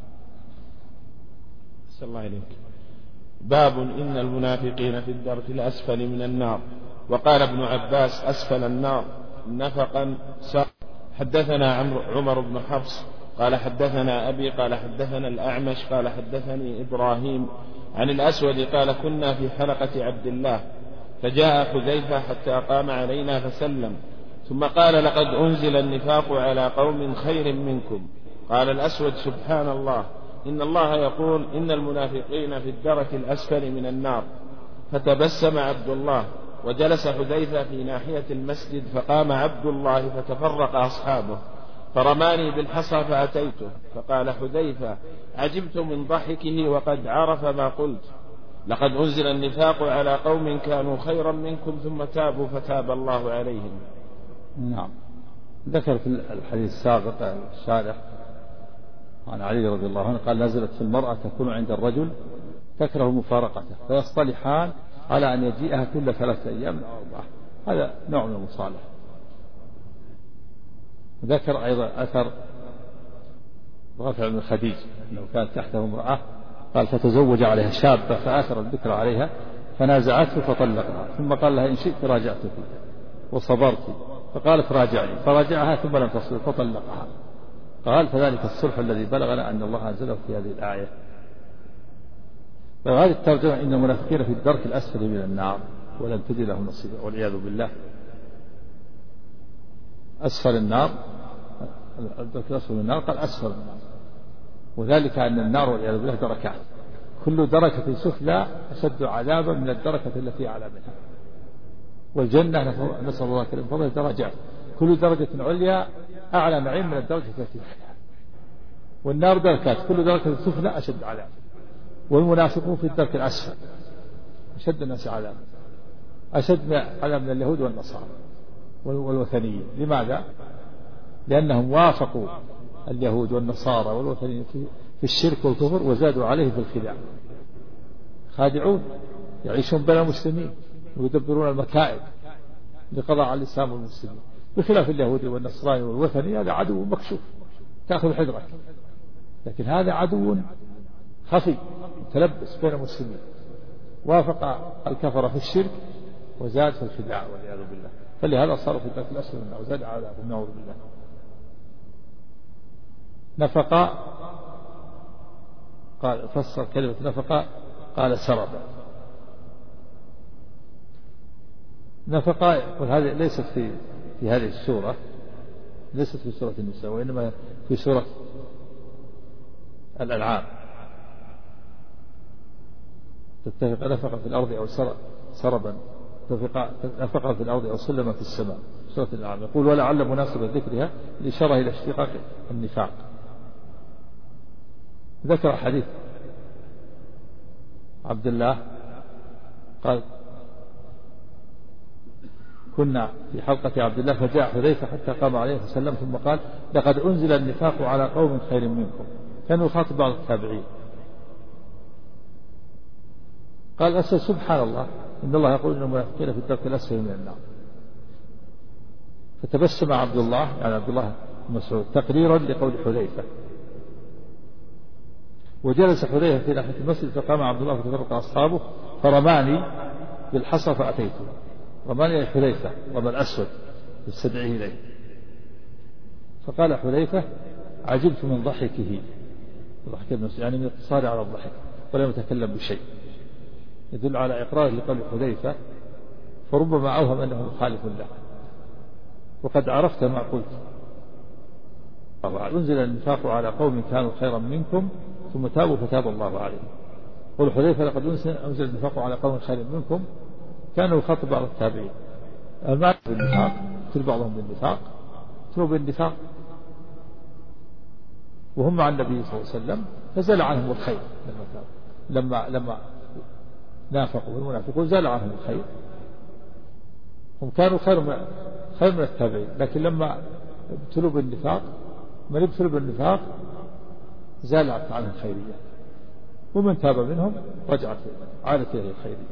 صلى الله عليك. باب إن المنافقين في الدرك الأسفل من النار. وقال ابن عباس أسفل النار نفقا سار. حدثنا عمر بن حفص قال حدثنا أبي قال حدثنا الأعمش قال حدثني إبراهيم عن الأسود قال كنا في حلقة عبد الله فجاء حذيفة حتى قام علينا فسلم، ثم قال لقد أنزل النفاق على قوم خير منكم. قال الأسود سبحان الله، إن الله يقول إن المنافقين في الدرك الأسفل من النار. فتبسم عبد الله، وجلس حذيفة في ناحية المسجد، فقام عبد الله فتفرق أصحابه، فرماني بالحصى فأتيته، فقال حذيفة عجبت من ضحكه وقد عرف ما قلت، لقد أنزل النفاق على قوم كانوا خيرا منكم ثم تابوا فتاب الله عليهم. نعم. ذكر في الحديث السابق الشارح عن علي رضي الله عنه قال نزلت في المرأة تكون عند الرجل تكره مفارقته فيصطلحان على أن يجيئها كل 3 أيام أو 4. هذا نوع من المصالحة. ذكر أيضا أثر رافع بن خديج أنه كانت تحته امرأة قال فتزوج عليها شابة فآثر الذكر عليها فنازعته فطلقها، ثم قال لها إن شئت راجعتك وصبرت، فقالت راجعني، فراجعها ثم لم تصبر فطلقها. قال فذلك الصلح الذي بلغنا أن الله أنزله في هذه الآية. وهذه الترجمة إن المنافقين في الدرك الأسفل من النار ولن تجد لهم نصيبا والعياذ بالله. أسفل النار، الدرك الأسفل من النار قال أسفل النار، وذلك أن النار والعياذ بالله دركات، كل دركة سفلى أشد عذابا من الدركة التي أعلى منها. والجنة نسأل الله من فضله درجات، كل درجة عليا أعلى نعيم من الدرجة التي تحتها. والنار دركات، كل دركة سفلى أشد عذاب. والمنافقون في الدرك الأسفل أشد الناس عذابا، أشد عذاب من اليهود والنصارى والوثنيين. لماذا؟ لأنهم وافقوا اليهود والنصارى والوثنيين في الشرك والكفر وزادوا عليه في الخداع، خادعون يعيشون بين المسلمين ويدبرون المكائد لقضاء على الإسلام والمسلمين، بخلاف اليهود والنصراني والوثني هذا عدو مكشوف تأخذ حذرك، لكن هذا عدو خفي تلبس بين المسلمين، وافق الكفر في الشرك وزاد في الخداع والعياذ بالله، فلهذا صاروا في الدرك الأسفل من النار وزاد عذابهم نعوذ بالله. نفق قال فسر كلمة نفق قال سرب. نفق وهذه ليست في هذه السورة، ليست في سورة النساء وإنما في سورة الأنعام. تتفق نفق في الأرض أو سربا، نفق في الأرض أو سلما في السماء، سورة الأنعام. يقول ولعل مناسبة ذكرها الإشارة إلى اشتقاق النفاق. ذكر حديث عبد الله قال كنا في حلقة عبد الله فجاء حذيفة حتى قام عليه فسلم، ثم قال لقد أنزل النفاق على قوم خير منكم. كانوا يخاطب بعض التابعين. قال أسأل سبحان الله إن الله يقول إن المنافقين في الدرك الأسفل من النار. فتبسم عبد الله يعني عبد الله بن مسعود تقريرا لقول حذيفة. وجلس حذيفة في ناحية المسجد فقام عبد الله فتفرق أصحابه فرماني بالحصى فأتيته. رماني حذيفة رمى الأسود يستدعيه إليه، فقال حذيفة عجبت من ضحكه، ضحك ابن يعني من الاقتصار على الضحك ولم يتكلم بشيء، يدل على إقراره لقول حذيفة، فربما أوهم أنه مخالف له. وقد عرفت ما قلت. أنزل النفاق على قوم كانوا خيرا منكم ثم تابوا فتاب الله عليهم. يقول حذيفة لقد أنزل النفاق على قوم خير منكم كانوا يخاطب بعض التابعين المعنى بالنفاق مثل بعضهم بالنفاق ثم بالنفاق وهم مع النبي صلى الله عليه وسلم فزال عنهم الخير لما نافقوا المنافقون زال عنهم الخير هم كانوا خير من التابعين لكن لما ابتلوا بالنفاق من ابتلوا بالنفاق زالت عنهم الخيرية ومن تاب منهم عادت إليه الخيرية.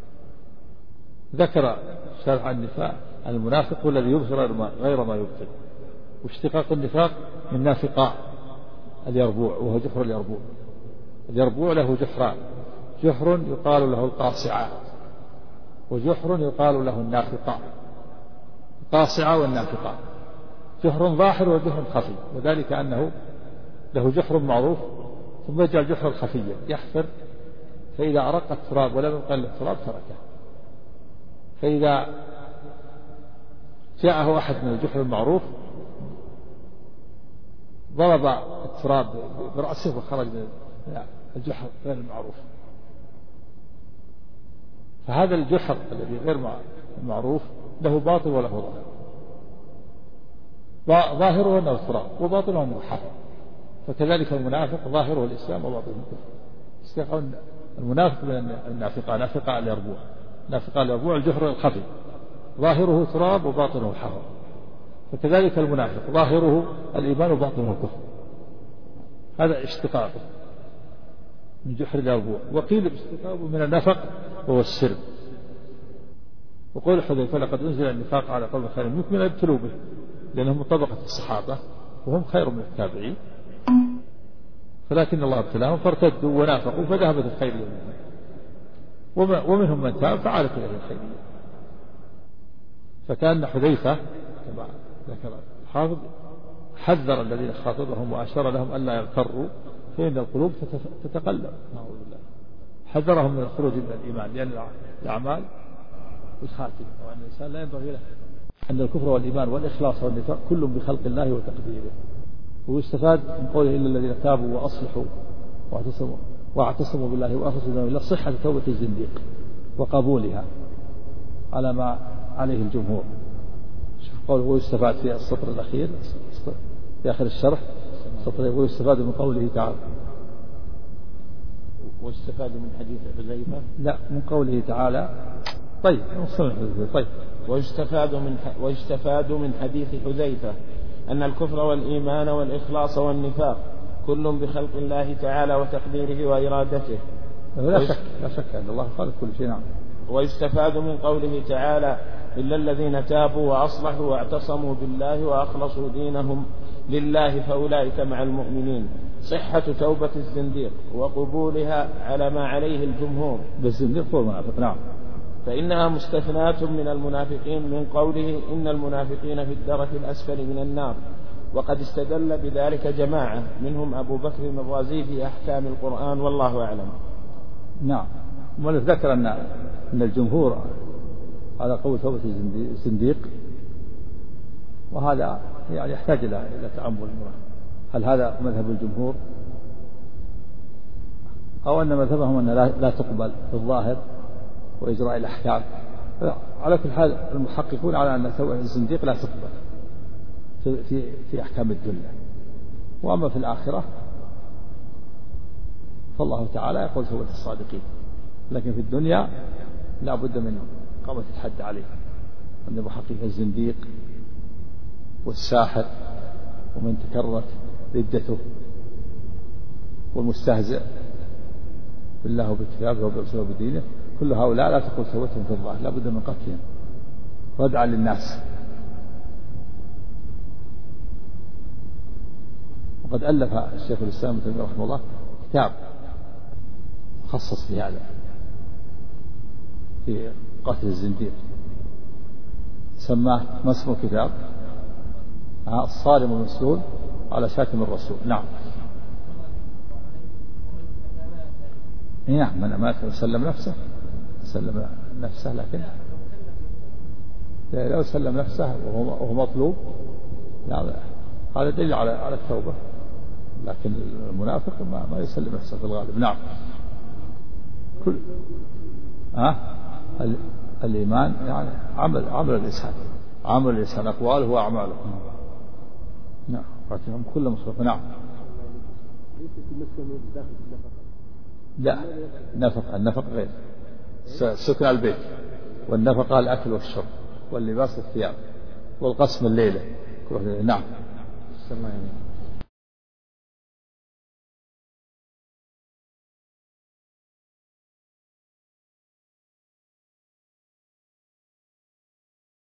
ذكر شرح النفاق المنافق الذي يظهر غير ما يبطن واشتقاق النفاق من نافقاء اليربوع وهو جحر اليربوع. اليربوع له جحران جحر يقال له القاصعة وجحر يقال له النافقة القاصعة والنافقة جحر ظاهر وجحر خفي وذلك أنه له جحر معروف ثم يجعل جحر الخفية يحفر فإذا أرق التراب ولم يبق له التراب تركه فإذا جاءه أحد من الجحر المعروف ضرب التراب برأسه وخرج من الجحر غير المعروف. فهذا الجحر الذي غير معروف له باطل وله ظاهر ظاهره أنه التراب وباطنه أنه الحفر فكذلك المنافق ظاهره الإسلام وباطنه الكفر. المنافق من النافقة نافقة اليربوع نافقة اليربوع الجحر الخفي ظاهره تراب وباطنه الحفر فكذلك المنافق ظاهره الإيمان وباطنه الكفر. هذا اشتقاقه من جحر اليربوع. وقيل اشتقاقه من النفق وهو السر. وقول حذيفة لقد أنزل النفاق على قوم خير منكم لا يبتلوا به لأنهم من طبقة الصحابة وهم خير من التابعين فلكن الله ابتلاهم فارتدوا ونافقوا فذهبت الخيرية منهم ومنهم من تاب فعادت إليه الخيرية. فكان حذيفة كما ذكر الحافظ حذر الذين خاطبهم وأشار لهم ألا يغتروا فإن القلوب تتقلب نعوذ بالله. حذرهم من الخروج من الإيمان لأن الأعمال بالخاتمة وأن الإنسان لا ينبغي له أن الكفر والإيمان والإخلاص والنفاق كل بخلق الله وتقديره. ويستفاد من قوله إلا الذين تابوا وأصلحوا واعتصموا بالله وأخلصوا إلى صحة توبة الزنديق وقبولها على ما عليه الجمهور. شوف قوله ويستفاد في السطر الأخير في آخر الشرح السطر يقول يستفاد من قوله تعالى واستفاد من حديث حذيفة لا من قوله تعالى طيب ويستفاد من حديث حذيفة أن الكفر والإيمان والإخلاص والنفاق كل بخلق الله تعالى وتقديره وإرادته. لا شك أن الله خالق كل شيء. نعم. ويستفاد من قوله تعالى إلا الذين تابوا وأصلحوا واعتصموا بالله وأخلصوا دينهم لله فأولئك مع المؤمنين صحة توبة الزنديق وقبولها على ما عليه الجمهور. بالزنديق هو المنافق. نعم. فإنها مستثناة من المنافقين من قوله إن المنافقين في الدرك الأسفل من النار وقد استدل بذلك جماعة منهم أبو بكر الرازي في أحكام القرآن والله أعلم. نعم. ذكر أن الجمهور على قول توبة الزنديق وهذا يعني يحتاج إلى تأمل. هل هذا مذهب الجمهور أو أن مذهبهم أن لا تقبل في الظاهر وإجراء الأحكام؟ على كل حال المحققون على أن توبة الزنديق لا تقبل في أحكام الدنيا وأما في الآخرة فالله تعالى يقول توبة الصادقين لكن في الدنيا لا بد من إقامة الحد عليه أن محقق الزنديق والساحر ومن تكررت ردته والمستهزئ بالله وبكتابه وبرسوله وبدينه كل هؤلاء لا تقول توبتهم في الله لا بد من قتلهم ردعا للناس. وقد ألف الشيخ الإسلام ابن تيمية رحمه الله كتاب خصص في هذا في قتل الزنديق سماه ما اسمه الكتاب الصارم المسلول على شاتم الرسول. نعم. نعم من مات وسلم نفسه لكن لو سلم نفسه وهو مطلوب هذا دليل على التوبة لكن المنافق ما يسلم نفسه في الغالب. نعم. كل الإيمان يعني عمل الإنسان، عمل الإنسان أقواله وأعماله. نعم كل مصروف. نعم. لا، النفقة غير سكن البيت، والنفقة الأكل والشرب واللباس والثياب والقسم الليلة. نعم.